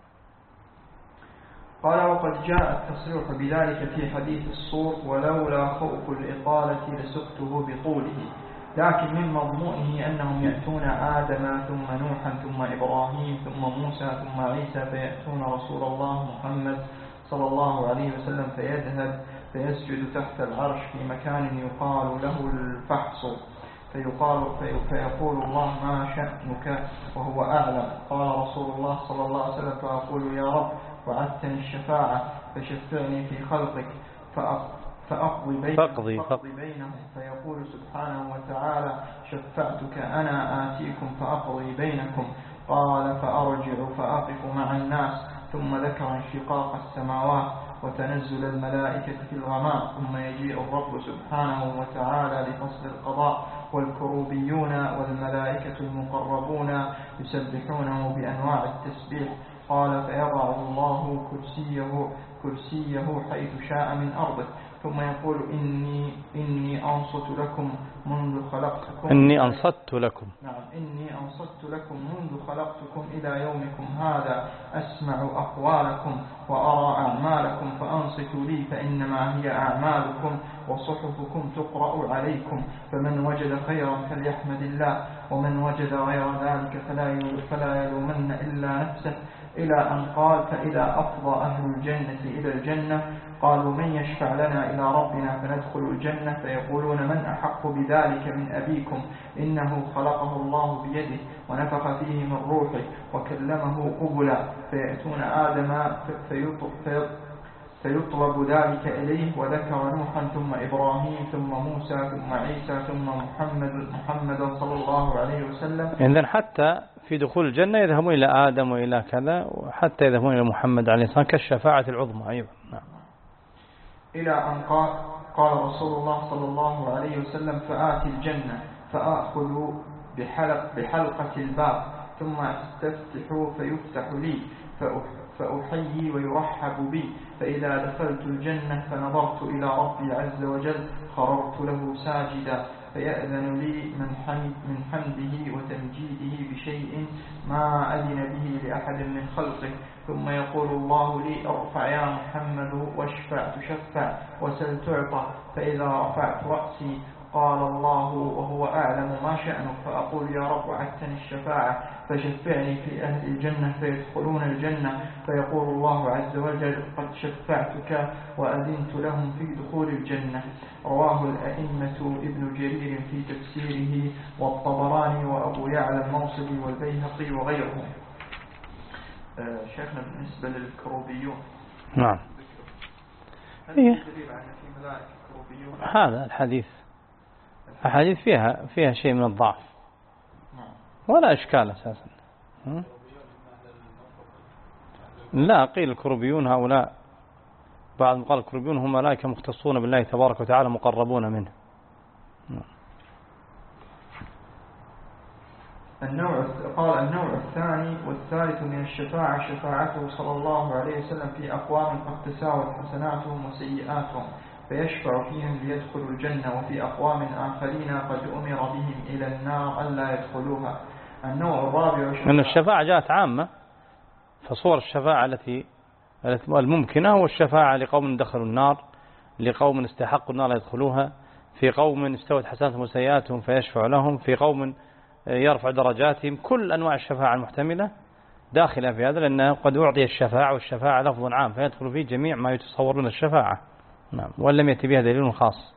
[SPEAKER 1] قال وقد جاء التصريح بذلك في حديث الصور ولولا خوف الإطالة لسقته بطوله لكن من مضمونه أنهم يأتون آدم ثم نوحا ثم إبراهيم ثم موسى ثم عيسى فيأتون رسول الله محمد صلى الله عليه وسلم فيذهب فيسجد تحت العرش في مكان يقال له الفحص فيقال فيقول الله ما شأنك وهو أعلم قال رسول الله صلى الله عليه وسلم فأقول يا رب وعدتني الشفاعة فشفعني في خلقك فأقضي بينهم, فأقضي بينهم فيقول سبحانه وتعالى شفعتك أنا آتيكم فأقضي بينكم قال فأرجع فأقف مع الناس ثم ذكر انشقاق السماوات وتنزل الملائكة في الغمام، ثم يجيء الرب سبحانه وتعالى لفصل القضاء، والكروبيون والملائكة المقربون يسبحونه بأنواع التسبيح. قال فيضع الله كرسيه, كرسيه حيث شاء من أرضه، ثم يقول إني, إني أنصت لكم منذ خلقتكم
[SPEAKER 2] إني أنصت لكم
[SPEAKER 1] نعم إني أنصت لكم منذ خلقتكم إلى يومكم هذا، أسمع أقوالكم وأرى أعمالكم، فأنصتوا لي فإنما هي أعمالكم وصحفكم تقرأ عليكم، فمن وجد خيرا فليحمد الله، ومن وجد غير ذلك فلا يلومن إلا نفسه، إلى أن قال فإذا أفضى أهل الجنة إلى الجنة قالوا من يشفع لنا إلى ربنا فندخل الجنة، فيقولون من أحق بذلك من أبيكم، إنه خلقه الله بيده ونفخ فيه من روحه وكلمه قبلا، فيأتون آدم فيطلب ذلك إليه، وذكر نوحا ثم إبراهيم ثم موسى ثم عيسى ثم محمد محمد صلى الله عليه وسلم.
[SPEAKER 2] إذن حتى في دخول الجنة يذهبون إلى آدم وإلى كذا، وحتى يذهبون إلى محمد عليه الصلاة والسلام كالشفاعة العظمى. أيضا نعم.
[SPEAKER 1] إلى أن قال قال رسول الله صلى الله عليه وسلم فآتي الجنة فآخذ بحلق بحلقة الباب ثم استفتح فيفتح لي فأحيي ويرحب بي، فإذا دخلت الجنة فنظرت إلى ربي عز وجل خررت له ساجدا، فيأذن لي من, حمد من حمده وتمجيده بشيء ما أذن به لأحد من خلقه، ثم يقول الله لي ارفع يا محمد واشفع تشفع وسل تعطى، فإذا رفعت رأسي قال الله وهو أعلم ما شأنك، فأقول يا رب وعدتني الشفاعة فشفعني في أهل الجنة فيدخلون الجنة، فيقول الله عز وجل قد شفعتك وأذنت لهم في دخول الجنة. رواه الأئمة ابن جرير في تفسيره والطبراني وأبو يعلى الموصلي والبيهقي وغيرهم. آه شيخنا بالنسبة للكروبيون
[SPEAKER 2] نعم
[SPEAKER 1] هل دليل عن في ملائكة كروبيون؟
[SPEAKER 2] هذا الحديث أحاديث فيها فيها شيء من الضعف ولا إشكال أساسا. لا قيل الكروبيون هؤلاء بعض قال الكروبيون هم ملائكة مختصون بالله تبارك وتعالى مقربون منه.
[SPEAKER 1] النوع قال النوع الثاني والثالث من الشفاعة شفاعته صلى الله عليه وسلم في أقوام قد تساوت حسناتهم وسيئاتهم فيشفع فيهم ليدخلوا الجنة، وفي أقوام آخرين قد أمر بهم إلى النار ألا يدخلوها. النوع الرابع شفاعة
[SPEAKER 2] أن الشفاعة جاءت عامة، فصور الشفاعة التي الممكنة هو الشفاعة لقوم دخلوا النار، لقوم استحقوا النار يدخلوها، في قوم استوت حسناتهم وسيئاتهم فيشفع لهم، في قوم يرفع درجاتهم، كل أنواع الشفاعة المحتملة داخلة في هذا، لأنه قد أعطي الشفاعة والشفاعة لفظ عام فيدخل فيه جميع ما يتصور من الشفاعة. نعم، وأن لم يأتي بها دليل خاص.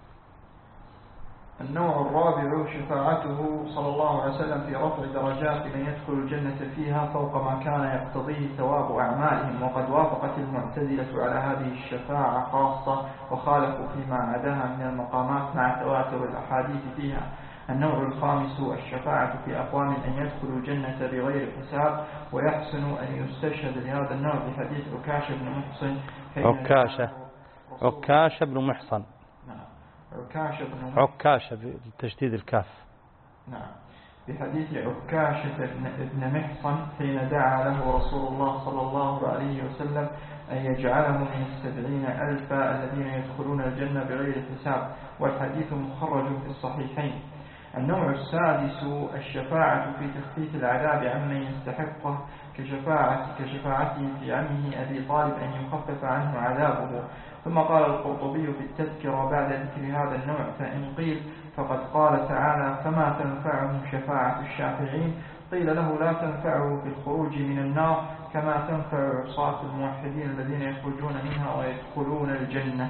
[SPEAKER 1] النوع الرابع شفاعته صلى الله عليه وسلم في رفع درجات من يدخل الجنة فيها فوق ما كان يقتضيه ثواب أعمالهم، وقد وافقت المعتزلة على هذه الشفاعة خاصة وخالفوا فيما عداها من المقامات مع تواتر الأحاديث فيها. النوع الخامس الشفاعة في أقوام أن يدخلوا الجنة بغير حساب، ويحسن أن يستشهد لهذا النوع بحديث عكاشة بن محصن
[SPEAKER 2] عكاشة عكاشة بن محصن
[SPEAKER 1] نعم عكاشة بن
[SPEAKER 2] عكاشة بتشديد الكاف
[SPEAKER 1] نعم بحديث عكاشة بن محصن حين دعا له رسول الله صلى الله عليه وسلم أن يجعله من السبعين ألفا الذين يدخلون الجنة بغير حساب، والحديث مخرج في الصحيحين. النوع السادس الشفاعة في تخفيف العذاب عمن يستحقه كشفاعة كشفاعته في عمه أبي طالب أن يخفف عنه عذابه. ثم قال القرطبي في التذكرة بعد ذكر هذا النوع فإن قيل فقد قال تعالى فما تنفعهم شفاعة الشافعين، قيل له لا تنفعه في الخروج من النار كما تنفع عصاة الموحدين الذين يخرجون منها ويدخلون الجنة.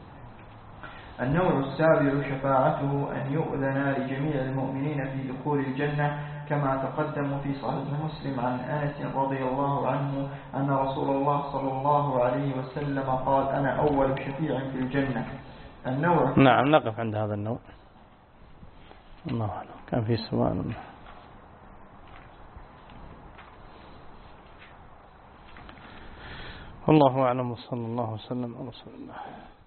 [SPEAKER 1] النوع السابع شفاعته أن يؤذن لجميع المؤمنين في دخول الجنة كما تقدم في صحيح مسلم عن أنس رضي الله عنه أن رسول الله صلى الله عليه وسلم قال أنا أول شفيع في الجنة. النوع
[SPEAKER 2] نعم نقف عند هذا النوع. الله أعلم. كان في سؤال. والله أعلم، وصلى الله وسلم على رسول الله.